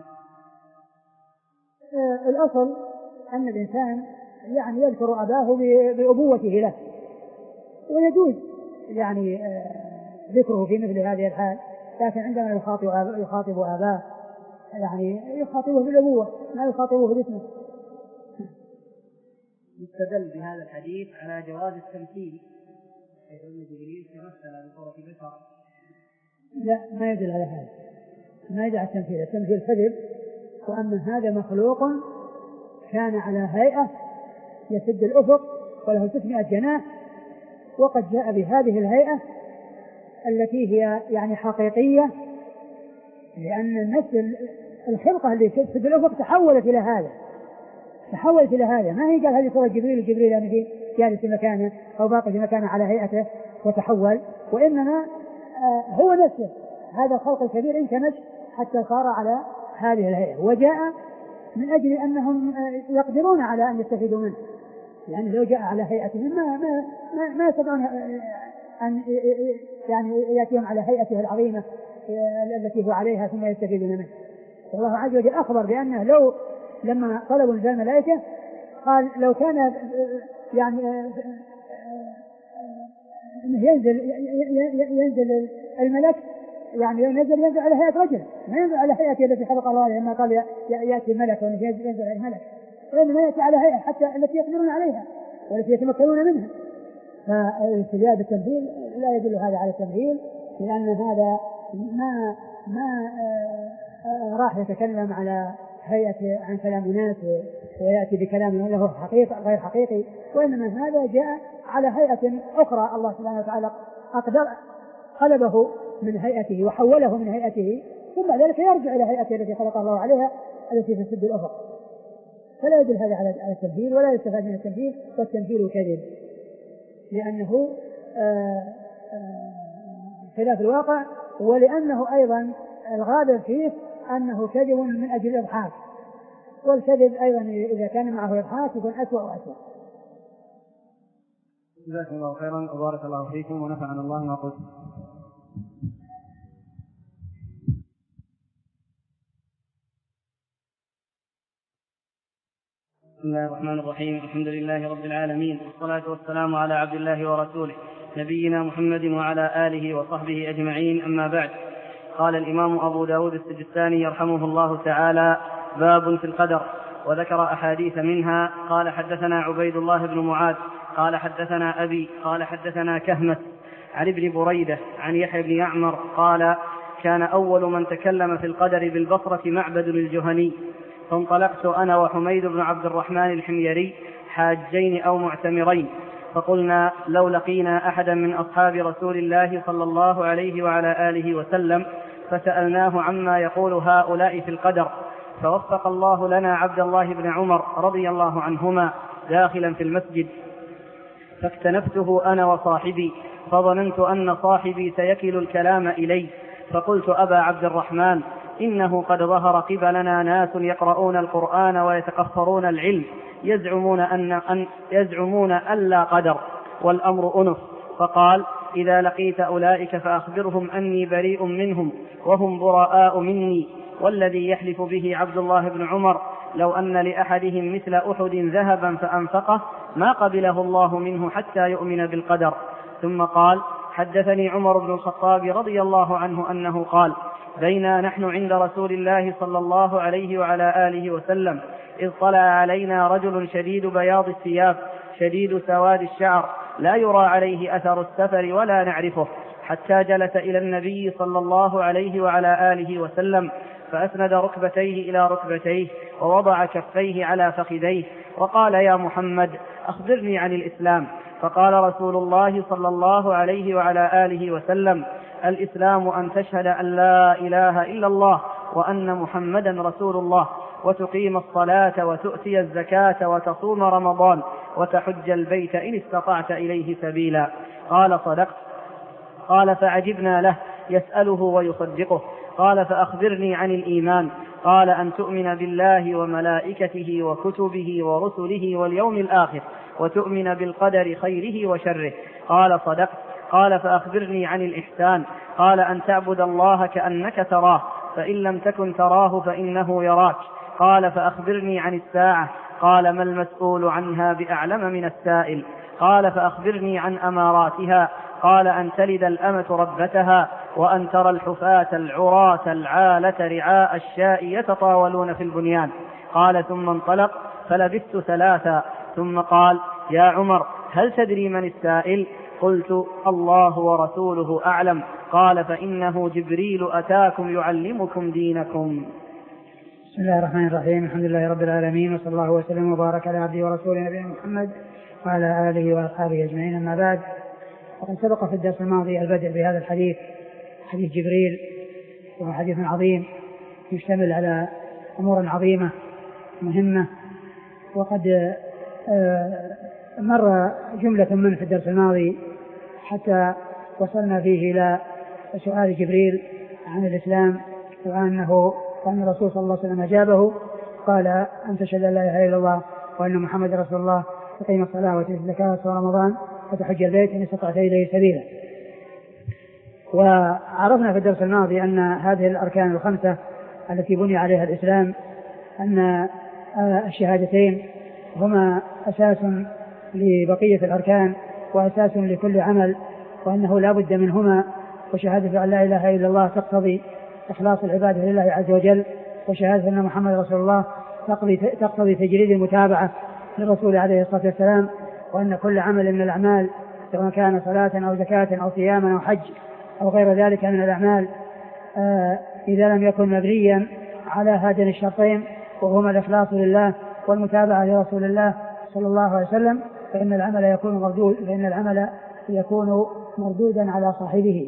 آه الأصل أن الإنسان يعني يذكر أباه بأبوته له، ويجوز يعني آه ذكره في مثل هذه الحال، لكن عندما يخاطب آباء يخاطب آباء يعني يخاطبه بالأبوة ما يخاطبه باسمه. يستدل بهذا الحديث على جواز التمثيل حيث أن جبريل تمثل بصورة بشر. لا ما يدل على هذا، ما يدل على التمثيل، التمثيل كذب، وأما هذا مخلوق كان على هيئة يسد الأفق وله ستمائة جناح، وقد جاء بهذه الهيئة التي هي يعني حقيقية، لأن نفس الخلقة اللي تسد الأفق تحولت إلى هذا، تحولت إلى هذا، ما هي قال هذه صورة جبريل جبريل يعني في جالس في مكانه أو باقي في مكانه على هيئته وتحول، وإنما آه هو نفسه هذا الخلق الكبير انكمش حتى صار على هذه الهيئة، وجاء من أجل أنهم آه يقدرون على أن يستفيدوا منه، يعني لو جاء على هيئتهم ما ما ما, ما يستطيعون أن يعني يأتيهم على هيئته العظيمة التي هو عليها ثم يستفيدون منه. الله عز وجل أخبر بأنه لو لما طلبوا نزول الملائكة قال لو كان يعني ينزل ينزل الملك يعني ينزل ينزل على هيئة رجل، ما ينزل على هيئته التي خلق الله لما قال يأتي الملك وينزل على الملك، وإنما يأتي على هيئة حتى التي يقدرون عليها والتي يتمكنون منها. فالاستدلال بالتمثيل لا يدل هذا على التمثيل، لأن هذا ما ما راح يتكلم على هيئة عن كلام الناس ويأتي بكلام له حقيقة غير حقيقي، وإنما هذا جاء على هيئة أخرى الله سبحانه وتعالى أقدر قلبه من هيئته وحوله من هيئته، ثم ذلك يرجع إلى هيئته التي خلق الله عليها التي تسد الأفق. فلا يدل هذا على التمثيل ولا يستفاد من التمثيل، والتمثيل كذب لأنه آآ آآ خلاف الواقع، ولأنه أيضا الغالب فيه أنه كذب من أجل الإضحاك، والكذب أيضا إذا كان معه إضحاك يكون أسوأ وأسوأ. جزاكم الله خيرا وبارك الله فيكم ونفعنا الله ما قلت. بسم الله الرحمن الرحيم، الحمد لله رب العالمين، والصلاة والسلام على عبد الله ورسوله نبينا محمد وعلى آله وصحبه أجمعين، أما بعد. قال الإمام أبو داود السجستاني يرحمه الله تعالى: باب في القدر، وذكر أحاديث منها. قال: حدثنا عبيد الله بن معاذ قال حدثنا أبي قال حدثنا كهمة عن ابن بريدة عن يحيى بن يعمر قال: كان أول من تكلم في القدر بالبصرة معبد الجهني، فانطلقت أنا وحميد بن عبد الرحمن الحميري حاجين أو معتمرين، فقلنا: لو لقينا أحدا من أصحاب رسول الله صلى الله عليه وعلى آله وسلم فسألناه عما يقول هؤلاء في القدر، فوفق الله لنا عبد الله بن عمر رضي الله عنهما داخلا في المسجد، فاكتنفته أنا وصاحبي، فظننت أن صاحبي سيكل الكلام إلي، فقلت: أبا عبد الرحمن، إنه قد ظهر قبلنا ناس يقرؤون القرآن ويتقفرون العلم، يزعمون أن, أن يزعمون ألا قدر والأمر أنف. فقال: إذا لقيت أولئك فأخبرهم أني بريء منهم وهم براء مني، والذي يحلف به عبد الله بن عمر لو أن لأحدهم مثل أحد ذهبا فأنفقه ما قبله الله منه حتى يؤمن بالقدر. ثم قال: حدثني عمر بن الخطاب رضي الله عنه أنه قال: بينا نحن عند رسول الله صلى الله عليه وعلى آله وسلم إذ طلع علينا رجل شديد بياض الثياب شديد سواد الشعر لا يرى عليه أثر السفر ولا نعرفه، حتى جلس إلى النبي صلى الله عليه وعلى آله وسلم، فأسند ركبتيه إلى ركبتيه ووضع كفيه على فخذيه وقال: يا محمد، أخبرني عن الإسلام. فقال رسول الله صلى الله عليه وعلى آله وسلم: الإسلام أن تشهد أن لا إله إلا الله وأن محمدا رسول الله، وتقيم الصلاة وتؤتي الزكاة وتصوم رمضان وتحج البيت إن استطعت إليه سبيلا. قال: صدقت. قال: فعجبنا له يسأله ويصدقه. قال: فأخبرني عن الإيمان. قال: أن تؤمن بالله وملائكته وكتبه ورسله واليوم الآخر، وتؤمن بالقدر خيره وشره. قال: صدقت. قال: فأخبرني عن الإحسان. قال: أن تعبد الله كأنك تراه، فإن لم تكن تراه فإنه يراك. قال: فأخبرني عن الساعة. قال: ما المسؤول عنها بأعلم من السائل. قال: فأخبرني عن أماراتها. قال: أن تلد الأمة ربتها، وأن ترى الحفاة العراة العالة رعاء الشاء يتطاولون في البنيان. قال: ثم انطلق فلبثت ثلاثا، ثم قال: يا عمر، هل تدري من السائل؟ قلت الله ورسوله أعلم. قال فإنه جبريل أتاكم يعلمكم دينكم. بسم الله الرحمن الرحيم. الحمد لله رب العالمين، وصلى الله وسلم وبارك على عبده ورسوله نبينا محمد وعلى آله وأصحابه أجمعين، أما بعد. وقد سبق في الدرس الماضي البدء بهذا الحديث، حديث جبريل، وهو حديث عظيم يشتمل على أمور عظيمة مهمة، وقد مر جملة منه في الدرس الماضي حتى وصلنا فيه إلى سؤال جبريل عن الإسلام، وأنه وأن الرسول صلى الله عليه وسلم أجابه قال أن تشهد أن لا إله إلا الله وأن محمد رسول الله وتقيم الصلاة وتؤتي الزكاة وتصوم رمضان وتحج البيت إن استطعت إليه سبيلا. وعرفنا في الدرس الماضي أن هذه الأركان الخمسة التي بني عليها الإسلام أن الشهادتين هما أساس لبقية الأركان وأساس لكل عمل، وأنه لا بد منهما. وشهادة أن لا إله إلا الله تقتضي إخلاص العبادة لله عز وجل، وشهادة أن محمد رسول الله تقتضي تجريد المتابعة للرسول عليه الصلاة والسلام، وأن كل عمل من الأعمال سواء كان صلاة أو زكاة أو صياما أو حج أو غير ذلك من الأعمال آه إذا لم يكن مبنيا على هذين الشرطين وهما الإخلاص لله والمتابعة لرسول الله صلى الله عليه وسلم فإن العمل يكون مردود فإن العمل يكون مردودا على صاحبه،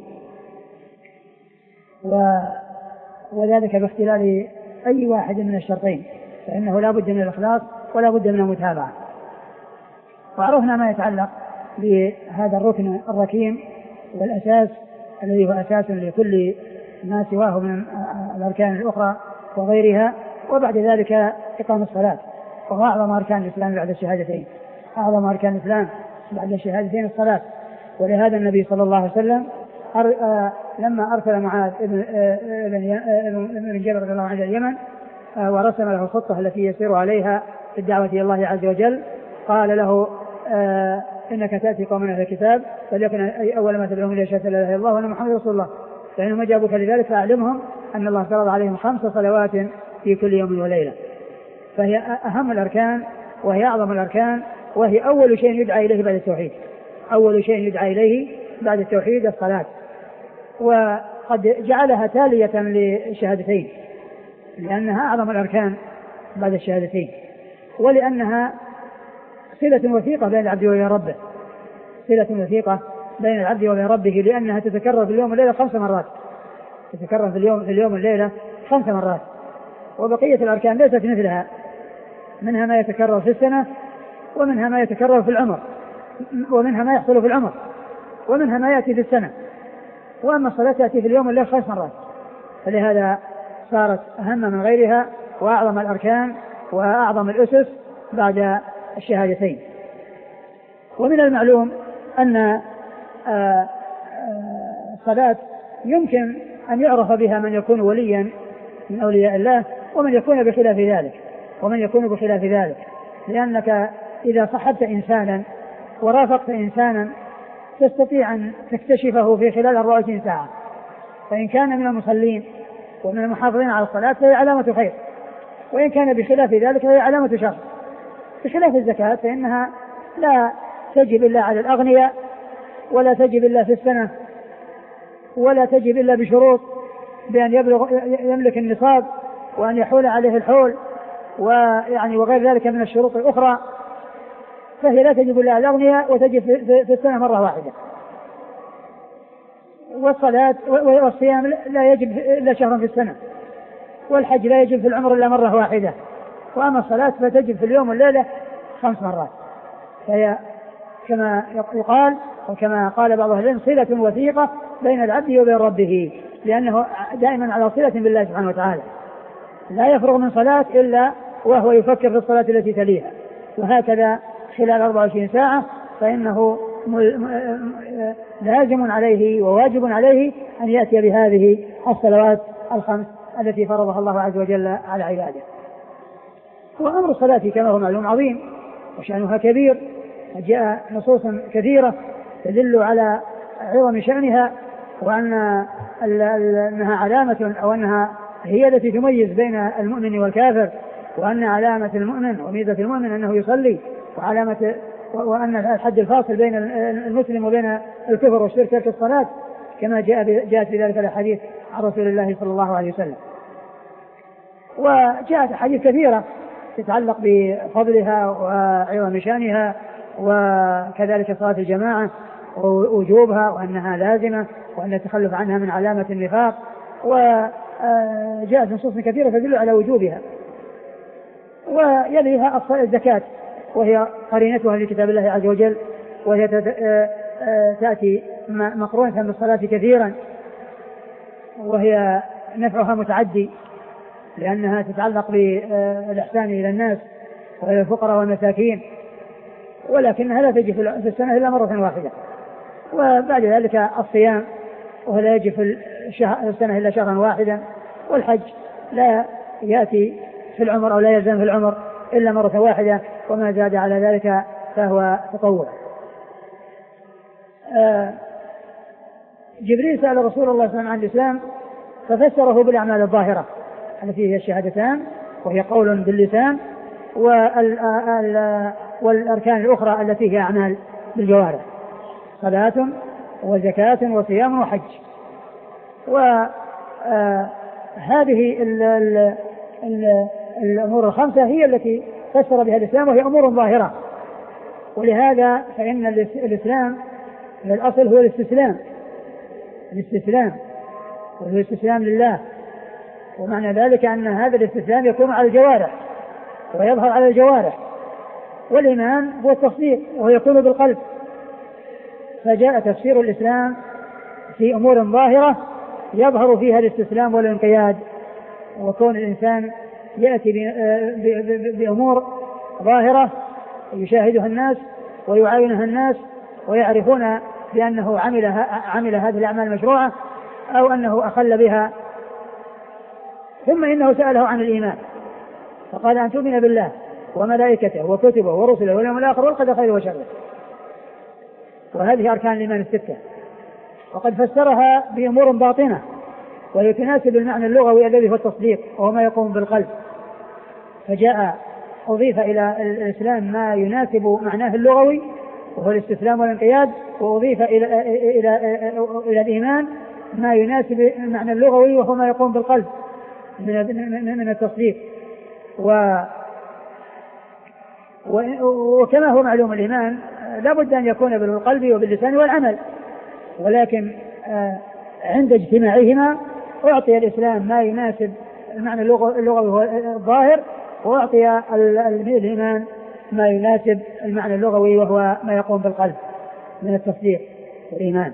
وذلك باختلال أي واحد من الشرطين، فإنه لا بد من الإخلاص ولا بد من المتابعة. وعرفنا ما يتعلق بهذا الركن الركين والأساس الذي هو أساس لكل ما سواه من الأركان الأخرى وغيرها. وبعد ذلك إقام الصلاة، وهو أعظم أركان الإسلام بعد الشهادتين، أعظم أركان الإسلام بعد الشهادتين الصلاة. ولهذا النبي صلى الله عليه وسلم لما أرسل معاذ بن جبل رضي الله عنه إلى اليمن ورسم له الخطة التي يسير عليها في الدعوة إلى الله عز وجل، قال له إنك تأتي قوم أهل الكتاب فليكن أول ما تدعوهم إليه شهادة لا إله إلا الله وأن محمد رسول الله، فإنهم أجابوك لذلك فأعلمهم أن الله فرض عليهم خمس صلوات في كل يوم وليلة. فهي أهم الأركان وهي أعظم الأركان، وهي أول شيء يدعى إليه بعد التوحيد، أول شيء يدعى إليه بعد التوحيد الصلاة. وقد جعلها تالية للشهادتين لأنها أعظم الأركان بعد الشهادتين، ولأنها صلة وثيقة بين العبد وبين ربه، صلة وثيقة بين العبد وبين ربه، لأنها تتكرر في اليوم والليلة خمس مرات، تتكرر في اليوم في اليوم والليلة خمس مرات. وبقية الأركان ليست مثلها، منها ما يتكرر في السنة، ومنها ما يتكرر في العمر، ومنها ما يحصل في العمر، ومنها ما يأتي في السنة. وأما الصلاة تأتي في اليوم والليلة خمس مرات، فلهذا صارت أهم من غيرها وأعظم الأركان وأعظم الأسس بعد الشهادتين. ومن المعلوم أن الصلاة يمكن أن يعرف بها من يكون وليا من أولياء الله ومن يكون بخلاف ذلك ومن يكون بخلاف ذلك لأنك إذا صحبت إنسانا ورافقت إنسانا تستطيع أن تكتشفه في خلال أربعة وعشرين ساعة، فإن كان من المصلين ومن المحافظين على الصلاة فهي علامة خير، وإن كان بخلاف ذلك فهي علامة شر. بخلاف الزكاة فإنها لا تجب إلا على الأغنياء، ولا تجب إلا في السنة، ولا تجب إلا بشروط بأن يبلغ يملك النصاب وأن يحول عليه الحول ويعني وغير ذلك من الشروط الأخرى، فهي لا تجب إلا على الأغنياء وتجب في السنة مرة واحدة. والصلاة والصيام لا يجب إلا شهرا في السنة، والحج لا يجب في العمر إلا مرة واحدة. وأما الصلاة فتجب في اليوم والليلة خمس مرات، فهي كما يقال وكما قال بعض أهل العلم صلة وثيقة بين العبد وبين ربه، لأنه دائما على صلة بالله سبحانه وتعالى، لا يفرغ من صلاة إلا وهو يفكر في الصلاة التي تليها، وهكذا خلال أربع وعشرين ساعة، فإنه لازم عليه وواجب عليه أن يأتي بهذه الصلوات الخمس التي فرضها الله عز وجل على عباده. وأمر الصلاة كما هو معلوم عظيم وشأنها كبير، جاء نصوص كثيرة تدل على عظم شأنها، وأن أنها علامة أو أنها هي التي تميز بين المؤمن والكافر، وأن علامة المؤمن وميزة المؤمن أنه يصلي، وعلامة وأن الحد الفاصل بين المسلم وبين الكفر والشرك ترك الصلاة، كما جاء جاءت في ذلك الأحاديث عن رسول الله صلى الله عليه وسلم. وجاءت أحاديث كثيرة تتعلق بفضلها وعظم شأنها، وكذلك صلاة الجماعة ووجوبها وأنها لازمة وأن التخلف عنها من علامة النفاق، وجاءت نصوص كثيرة تدل على وجوبها. ويليها الزكاة وهي قرينتها في كتاب الله عز وجل، وهي تأتي مقرونة بالصلاة كثيرا، وهي نفعها متعدي لأنها تتعلق بالإحسان إلى الناس وإلى الفقراء والمساكين، ولكنها لا تجي في السنة إلا مرة واحدة. وبعد ذلك الصيام وهو لا يجي في السنة إلا شهرا واحدا، والحج لا يأتي في العمر أو لا يلزم في العمر إلا مرة واحدة، وما زاد على ذلك فهو تطوع. جبريل سأل رسول الله صلى الله عليه وسلم عن الإسلام ففسره بالأعمال الظاهرة التي هي الشهادتان، وهي قول باللسان، والأركان الأخرى التي هي أعمال بالجوارح، صلاة وزكاة وصيام وحج. وهذه الأمور الخمسة هي التي فسر بها الإسلام، وهي أمور ظاهرة. ولهذا فإن الإسلام الأصل هو الاستسلام الاستسلام وهو الاستسلام لله، ومعنى ذلك أن هذا الاستسلام يكون على الجوارح ويظهر على الجوارح، والإيمان هو التصديق وهو يكون بالقلب. فجاء تفسير الإسلام في أمور ظاهرة يظهر فيها الاستسلام والانقياد، وكون الإنسان يأتي بأمور ظاهرة يشاهدها الناس ويعاينها الناس ويعرفون بأنه عمل, عمل هذه الأعمال المشروعة أو أنه أخل بها. ثم إنه سأله عن الإيمان فقال أن تؤمن بالله وملائكته وكتبه ورسله واليوم الآخر والقدر خيره وشره، وهذه أركان الإيمان الستة. وقد فسرها بأمور باطنة وهي تناسب المعنى اللغوي الذي هو التصديق وهو ما يقوم بالقلب، فجاء أضيف إلى الإسلام ما يناسب معناه اللغوي وهو الاستسلام والانقياد، وأضيف إلى, إلى, إلى الإيمان ما يناسب المعنى اللغوي وهو ما يقوم بالقلب من التصديق. و وكما هو معلوم الإيمان لا بد أن يكون بالقلب وباللسان والعمل، ولكن عند اجتماعهما أعطي الإسلام ما يناسب المعنى اللغوي الظاهر، وأعطي الإيمان ما يناسب المعنى اللغوي وهو ما يقوم بالقلب من التصديق والإيمان.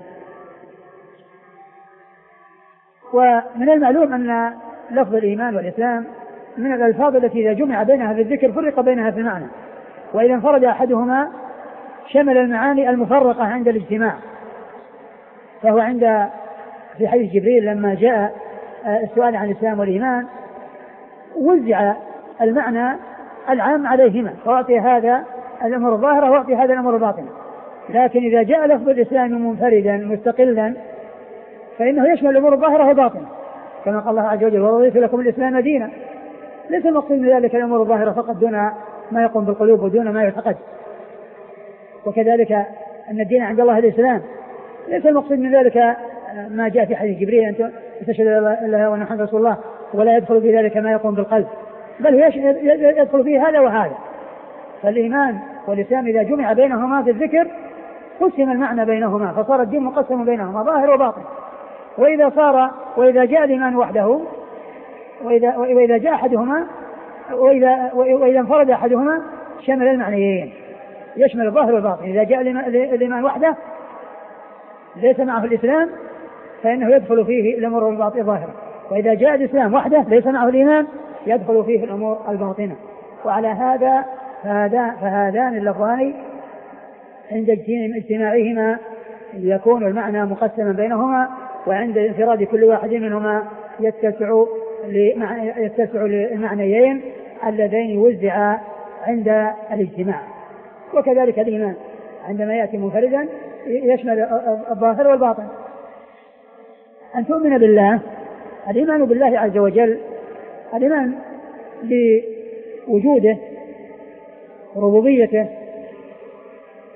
ومن المعلوم أن لفظ الإيمان والإسلام من الألفاظ التي إذا جمع بينها في الذكر فرق بينها في المعنى، وإذا انفرد أحدهما شمل المعاني المفرقة عند الاجتماع. فهو عند في حديث جبريل لما جاء السؤال عن الإسلام والإيمان وزع المعنى العام عليهما، فأعطي هذا الأمر الظاهرة وأعطي هذا الأمر الباطنة. لكن إذا جاء لفظ الإسلام منفردا مستقلا فإنه يشمل الأمور الظاهرة والباطنة، كما قال الله عز وجل ورضيت لكم الإسلام دينا. ليس المقصود من ذلك الأمور الظاهرة فقط دون ما يقوم بالقلوب ودون ما يعتقد. وكذلك أن الدين عند الله الإسلام، ليس المقصود من ذلك ما جاء في حديث جبريل أن تشهد الله وأن محمد رسول الله ولا يدخل في ذلك ما يقوم بالقلب، بل يدخل فيه هذا وهذا. فالإيمان والإسلام إذا جمع بينهما في الذكر قسم المعنى بينهما، فصار الدين مقسم بينهما ظاهر وباطن. وإذا صار وإذا جاء الإيمان وحده وإذا, وإذا جاء أحدهما وإذا, وإذا انفرد أحدهما شمل المعنيين، يشمل الظاهر والباطن. إذا جاء الإيمان وحده ليس معه الإسلام فإنه يدخل فيه الأمور الظاهرة، وإذا جاء الإسلام وحده ليس معه الإيمان يدخل فيه الأمور الباطنة. وعلى هذا فهذان اللفظان عند اجتماعهما يكون المعنى مقسما بينهما، وعند انفراد كل واحد منهما يتسع يتسع للمعنيين اللذين وزعا عند الاجتماع. وكذلك الإيمان عندما يأتي منفردا يشمل الظاهر والباطن. أن تؤمن بالله، الإيمان بالله عز وجل، الإيمان بوجوده وربوبيته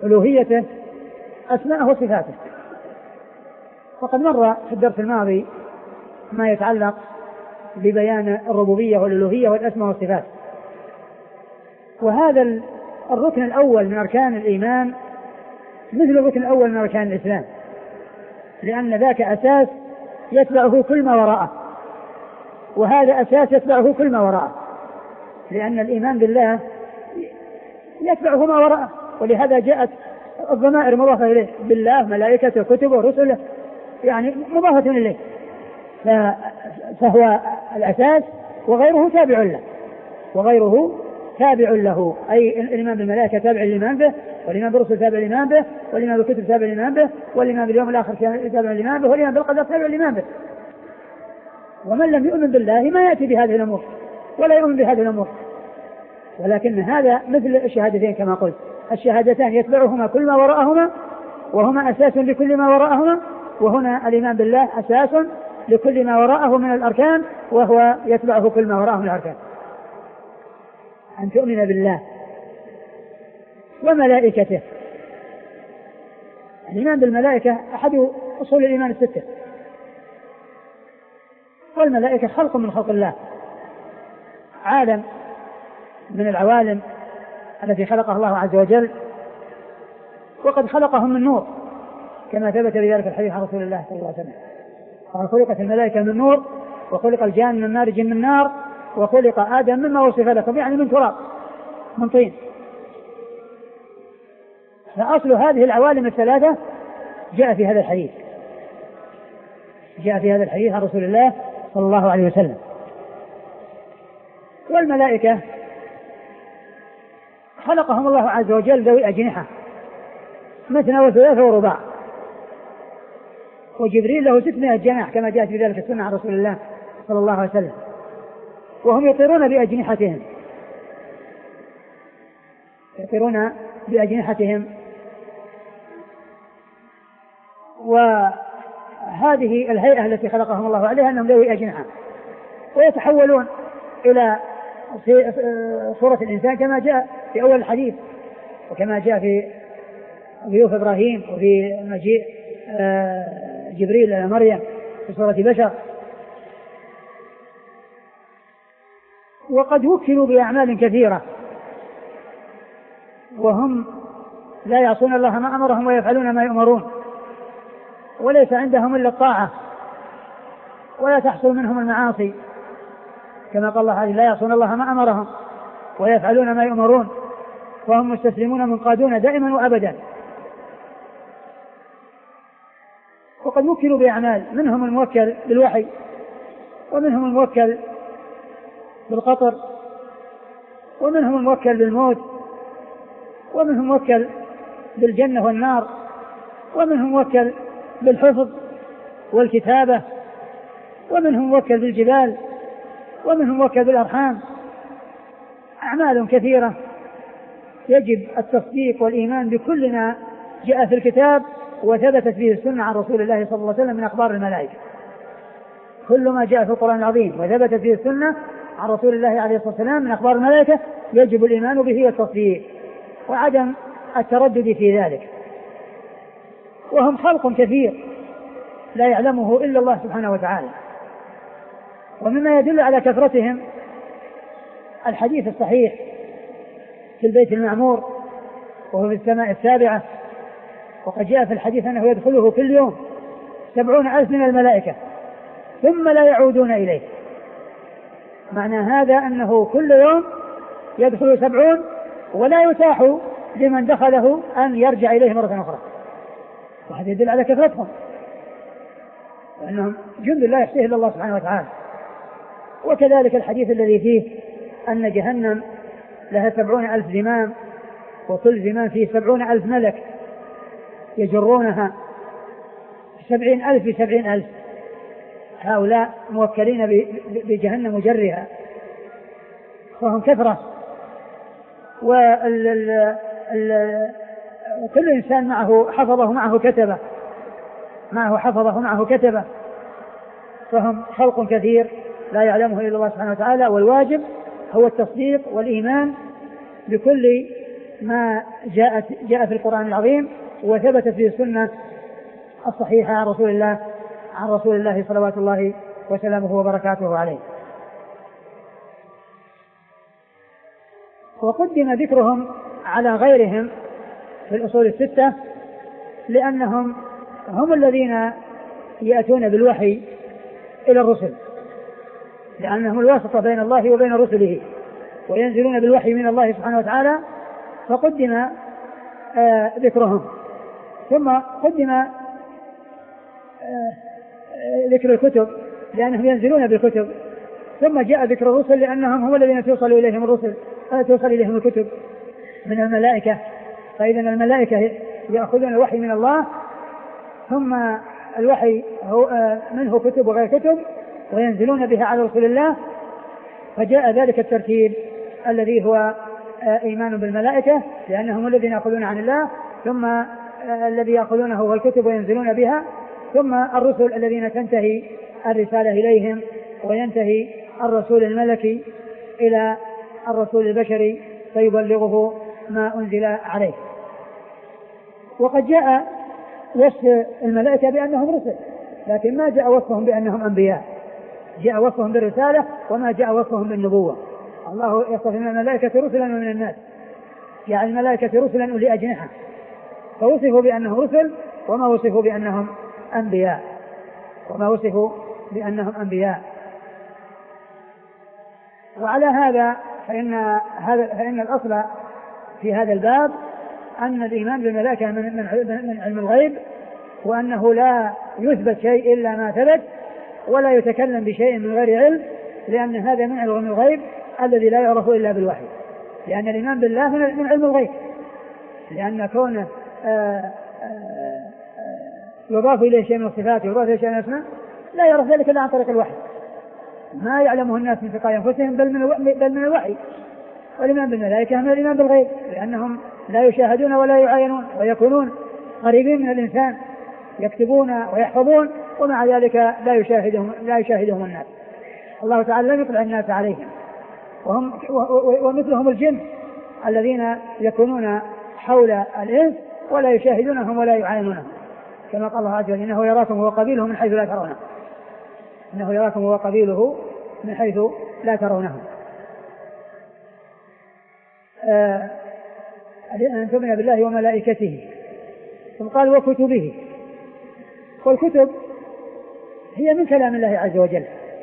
ألوهيته أسماءه وصفاته. وقد مر في الدرس الماضي ما يتعلق ببيان الربوبية والألوهية والأسماء والصفات. وهذا الركن الأول من أركان الإيمان مثل الركن الأول من أركان الإسلام، لأن ذاك أساس يتبعه كل ما وراءه، وهذا أساس يتبعه كل ما وراءه، لأن الإيمان بالله يتبعه ما وراءه. ولهذا جاءت الضمائر مضافة إليه، بالله ملائكته كتبه رسله، يعني مضافة إليه، فهو الأساس وغيره تابع له، وغيره تابع له، أي الإيمان بالملائكة تابع للإيمان به، والإيمان بالرسل تابع للإيمان به، والإيمان بالكتب تابع للإيمان به، والإيمان باليوم الآخر تابع للإيمان به، والإيمان بالقدر تابع للإيمان به. ومن لم يؤمن بالله ما يأتي بهذه الأمور ولا يؤمن بهذه الأمور. ولكن هذا مثل الشهادتين كما قلت، الشهادتان يتبعهما كل ما وراءهما، وهما أساس لكل ما وراءهما. وهنا الإيمان بالله أساس لكل ما وراءه من الأركان، وهو يتبعه كل ما وراءه من الأركان. أن تؤمن بالله وملائكته. الإيمان بالملائكة أحد أصول الإيمان الستة، والملائكة خلق من خلق الله، عالم من العوالم التي خلقها الله عز وجل، وقد خلقهم من نور كما ثبت بذلك الحديث عن رسول الله صلى الله عليه وسلم قال: خلقت الملائكة من نور، وخلق الجان من مارج من نار، وخلق آدم مما وصف لكم، يعني من تراب، من طين. فأصل هذه العوالم الثلاثة جاء في هذا الحديث، جاء في هذا الحديث عن رسول الله صلى الله عليه وسلم. والملائكة خلقهم الله عز وجل ذوي أجنحة مثنى وثلاث ورباع، وجبريل له ستمائة جناح كما جاءت في ذلك السنة عن رسول الله صلى الله عليه وسلم، وهم يطيرون بأجنحتهم يطيرون بأجنحتهم وهذه الهيئة التي خلقهم الله عليها أنهم ذوي أجنحة، ويتحولون إلى صورة الإنسان كما جاء في أول الحديث، وكما جاء في ضيوف إبراهيم، وفي مجيء جبريل إلى مريم في صورة بشر. وقد وكلوا بأعمال كثيرة، وهم لا يعصون الله ما أمرهم ويفعلون ما يؤمرون، وليس عندهم إلا الطاعة، ولا تحصل منهم المعاصي، كما قال الله: لا يعصون الله ما أمرهم ويفعلون ما يؤمرون، وهم مستسلمون منقادون دائما وأبدا. وقد وكلوا بأعمال، منهم الموكل بالوحي، ومنهم الموكل بالقطر، ومنهم الموكل بالموت، ومنهم الموكل بالجنة والنار، ومنهم موكل بالحفظ والكتابة، ومنهم موكل بالجبال، ومنهم موكل بالأرحام. أعمال كثيرة يجب التصديق والإيمان بكل ما جاء في الكتاب وثبتت به السنة عن رسول الله صلى الله عليه وسلم من أخبار الملائكة. كل ما جاء في القرآن العظيم وثبتت به السنة عن رسول الله عليه الصلاة والسلام من أخبار الملائكة يجب الإيمان به والتصديق وعدم التردد في ذلك. وهم خلق كثير لا يعلمه إلا الله سبحانه وتعالى. ومما يدل على كثرتهم الحديث الصحيح في البيت المعمور وهو في السماء السابعة، وقد جاء في الحديث أنه يدخله كل يوم سبعون ألف من الملائكة ثم لا يعودون إليه. معنى هذا أنه كل يوم يدخل سبعون ولا يتاح لمن دخله أن يرجع إليه مرة أخرى، وهذا يدل على كثرتهم، وأنهم جند لا يحصيه إلا الله سبحانه وتعالى. وكذلك الحديث الذي فيه أن جهنم لها سبعون ألف زمام، وكل زمام فيه سبعون ألف ملك يجرونها سبعين ألف بسبعين ألف، هؤلاء موكلين بجهنم مجرها، فهم كثرة. وكل إنسان معه حفظه معه كتبه معه حفظه معه كتبه فهم خلق كثير لا يعلمه إلا الله سبحانه وتعالى. والواجب هو التصديق والإيمان بكل ما جاءت جاء في القرآن العظيم وثبتت في السنة الصحيحة عن رسول الله عن رسول الله صلوات الله وسلامه وبركاته عليه. وقدم ذكرهم على غيرهم في الأصول الستة لأنهم هم الذين يأتون بالوحي إلى الرسل، لأنهم الواسطة بين الله وبين رسله وينزلون بالوحي من الله سبحانه وتعالى، فقدم آه ذكرهم. ثم قدم آه ذكر الكتب لأنهم ينزلون بالكتب، ثم جاء ذكر الرسل لأنهم هم الذين توصل إليهم الرسل آه توصل إليهم الكتب من الملائكة. فإذا الملائكة يأخذون الوحي من الله، ثم الوحي هو آه منه كتب وغير كتب وينزلون بها على رسول الله، فجاء ذلك الترتيب الذي هو آه إيمان بالملائكة لأنهم الذين يأخذون عن الله، ثم آه الذي يأخذونه هو الكتب وينزلون بها، ثم الرسل الذين تنتهي الرسالة إليهم وينتهي الرسول الملكي إلى الرسول البشري فيبلغه ما أنزل عليه. وقد جاء وصف الملائكة بأنهم رسل، لكن ما جاء وصفهم بأنهم أنبياء، جاء وصفهم بالرسالة وما جاء وصفهم بالنبوة. الله يصف من الملائكة رسلا ومن الناس، يعني الملائكة رسلا أولي أجنحة، فوصفوا بأنهم رسل وما وصفوا بأنهم أنبياء وما وصفوا بأنهم أنبياء. وعلى هذا فإن هذا فإن الأصل في هذا الباب أن الإيمان بالملائكة من من علم الغيب، وأنه لا يثبت شيء إلا ما ثبت، ولا يتكلم بشيء من غير علم، لأن هذا من علم الغيب الذي لا يعرف إلا بالوحي، لأن الإيمان بالله من علم الغيب، لأن كونه يضاف إليه شيء من الصفات ويضاف إليه شيء من الأسماء لا يعرف ذلك إلا عن طريق الوحي، ما يعلمه الناس من تلقاء أنفسهم بل من بل من الوحي. والإيمان بالملائكة من الإيمان بالغيب، لأنهم لا يشاهدون ولا يعاينون ويكونون قريبين من الإنسان، يكتبون ويحفظون، ومع ذلك لا يشاهدهم لا يشاهدهم الناس. الله تعالى لم يطلع الناس عليهم، وهم ومثلهم الجن الذين يكونون حول الإنس ولا يشاهدونهم ولا يعاينونهم، كما قال الله عز وجل: إنه يراكم هو قبيله من حيث لا ترونه إنه يراكم هو قبيله من حيث لا ترونه. آه أن تؤمن بالله وملائكته، ثم قال وكتبه. والكتب هي من كلام الله عز وجل،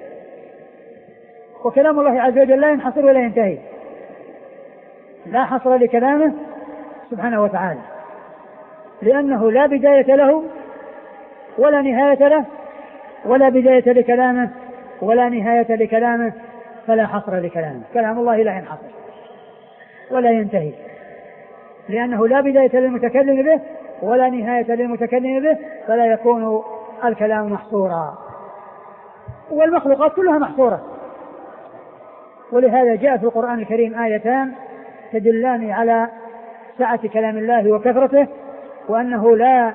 وكلام الله عز وجل لا ينحصر ولا ينتهي، لا حصر لكلامه سبحانه وتعالى، لأنه لا بداية له ولا نهاية له، ولا بداية لكلامه ولا نهاية لكلامه، فلا حصر لكلامه. كلام الله لا ينحصر ولا ينتهي، لأنه لا بداية للمتكلم به ولا نهاية للمتكلم به، فلا يكون الكلام محصورا. والمخلوقات كلها محصورة، ولهذا جاء في القرآن الكريم آيتان تدلان على سعة كلام الله وكثرته، وأنه لا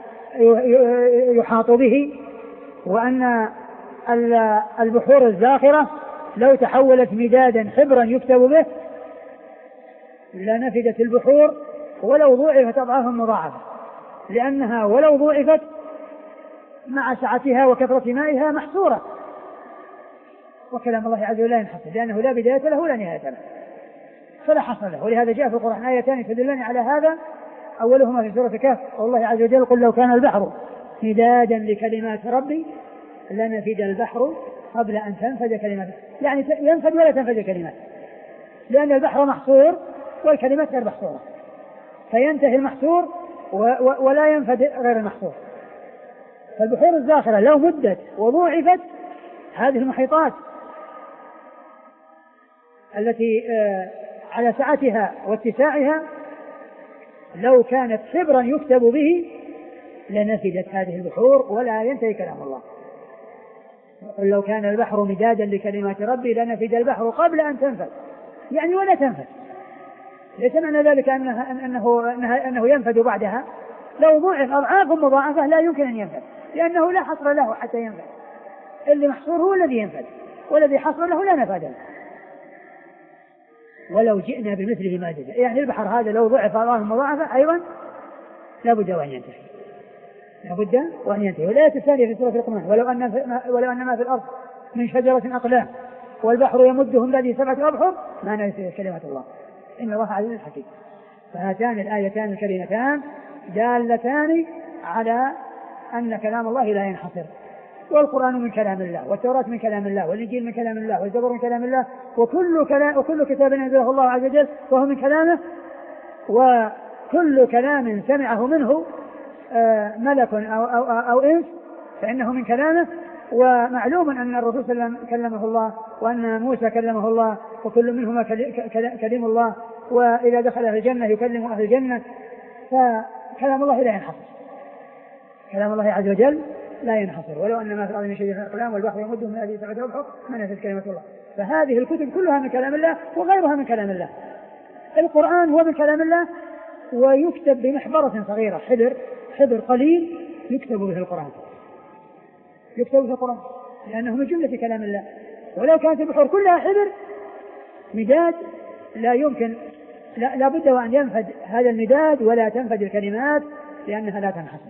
يحاط به، وأن البحور الزاخرة لو تحولت مدادا حبرا يكتب به لنفدت البحور ولو ضوعفت أضعافا مضاعفة، لأنها ولو ضوعفت مع سعتها وكثرة مائها محصورة. وكلام الله عز وجل لا ينحصر، لأنه لا بداية له ولا نهاية له، فلا حصر له. ولهذا جاء في القرآن آيتان تدلان على هذا، أولهما في سورة الكهف والله عز وجل: قل لو كان البحر مدادا لكلمات ربي لنفد البحر قبل أن تنفد كلمات، يعني ينفد ولا تنفد كلمات، لأن البحر محصور والكلمات غير محصورة، فينتهي المحصور ولا ينفد غير المحصور. فالبحور الزاخرة لو مدت وضوعفت، هذه المحيطات التي على سعتها واتساعها لو كانت حبرا يكتب به لنفدت هذه البحور ولا ينتهي كلام الله. قل لو كان البحر مدادا لكلمات ربي لنفد البحر قبل أن تنفد، يعني ولا تنفد. ليس معنى ذلك أنه, أنه, أنه, أنه ينفد بعدها، لو ضعف أضعاف مضاعفة لا يمكن أن ينفد، لأنه لا حصر له حتى ينفد. اللي محصور هو الذي ينفد، والذي حصر له لا نفد له. ولو جئنا بمثله ماددا. يعني البحر هذا لو ضعف اللهم مضاعفة أيضا لابد وأن ينتهي، لابد وأن ينتهي. والآية الثانية في سورة لقمان ولو أن ولو أن ما في الأرض من شجرة أقلام والبحر يمده من بعده سبعة أبحر ما نفذت كلمات الله إن الله عزيز حكيم. فهاتان الآيتان الكريمتان دالتان على أن كلام الله لا ينحصر، والقرآن من كلام الله، والتوراة من كلام الله، والإنجيل من كلام الله، والزبور من كلام الله، وكل كلام وكل كتاب أنزله الله عز وجل وهو من كلامه، وكل كلام سمعه منه ملك أو, أو, أو إنس فإنه من كلامه. ومعلوم أن الرسول صلى الله عليه وسلم كلمه الله، وأن موسى كلمه الله، وكل منهما كلم الله، وإذا دخل أهل الجنة يكلم أهل الجنة. فكلام الله لا ينحصر، كلام الله عز وجل لا ينحصر. ولو أن ما في الأرض من شجرة أقلام والبحر يمده من هذه سبعة أبحر ما نفذت كلمة الله. فهذه الكتب كلها من كلام الله وغيرها من كلام الله. القرآن هو من كلام الله ويكتب بمحبرة صغيرة، حبر حبر قليل يكتب به القرآن، يكتب به القرآن لأنه من جملة كلام الله. ولو كانت البحور كلها حبر مداد لا يمكن، لا, لا بد وأن ينفد هذا المداد ولا تنفد الكلمات لأنها لا تنحصر.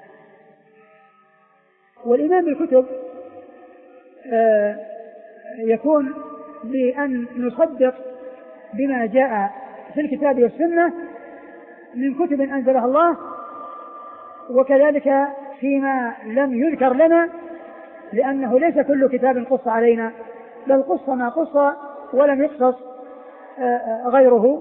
والإيمان بالكتب آه يكون بأن نصدق بما جاء في الكتاب والسنة من كتب أنزلها الله، وكذلك فيما لم يذكر لنا، لأنه ليس كل كتاب قص علينا، بل قص ما قص ولم يقصص غيره.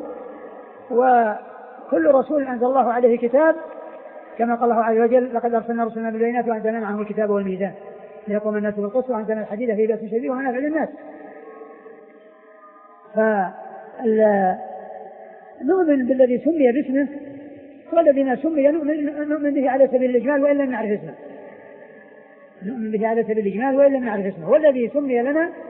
وكل رسول أنزل الله عليه كتاب كما قال الله عز وجل لقد أرسلنا رسلنا بالبينات وأنزلنا معهم الكتاب والميزان ليقوم الناس بالقسط وأنزلنا الحديد فيه بأس شديد ومنافع للناس. فنؤمن بالذي سمي باسمه والذي سمي نؤمن به على سبيل الإجمال وإن لم نعرف اسمه، نؤمن به على سبيل الإجمال وإن لم نعرف اسمه. والذي سمي لنا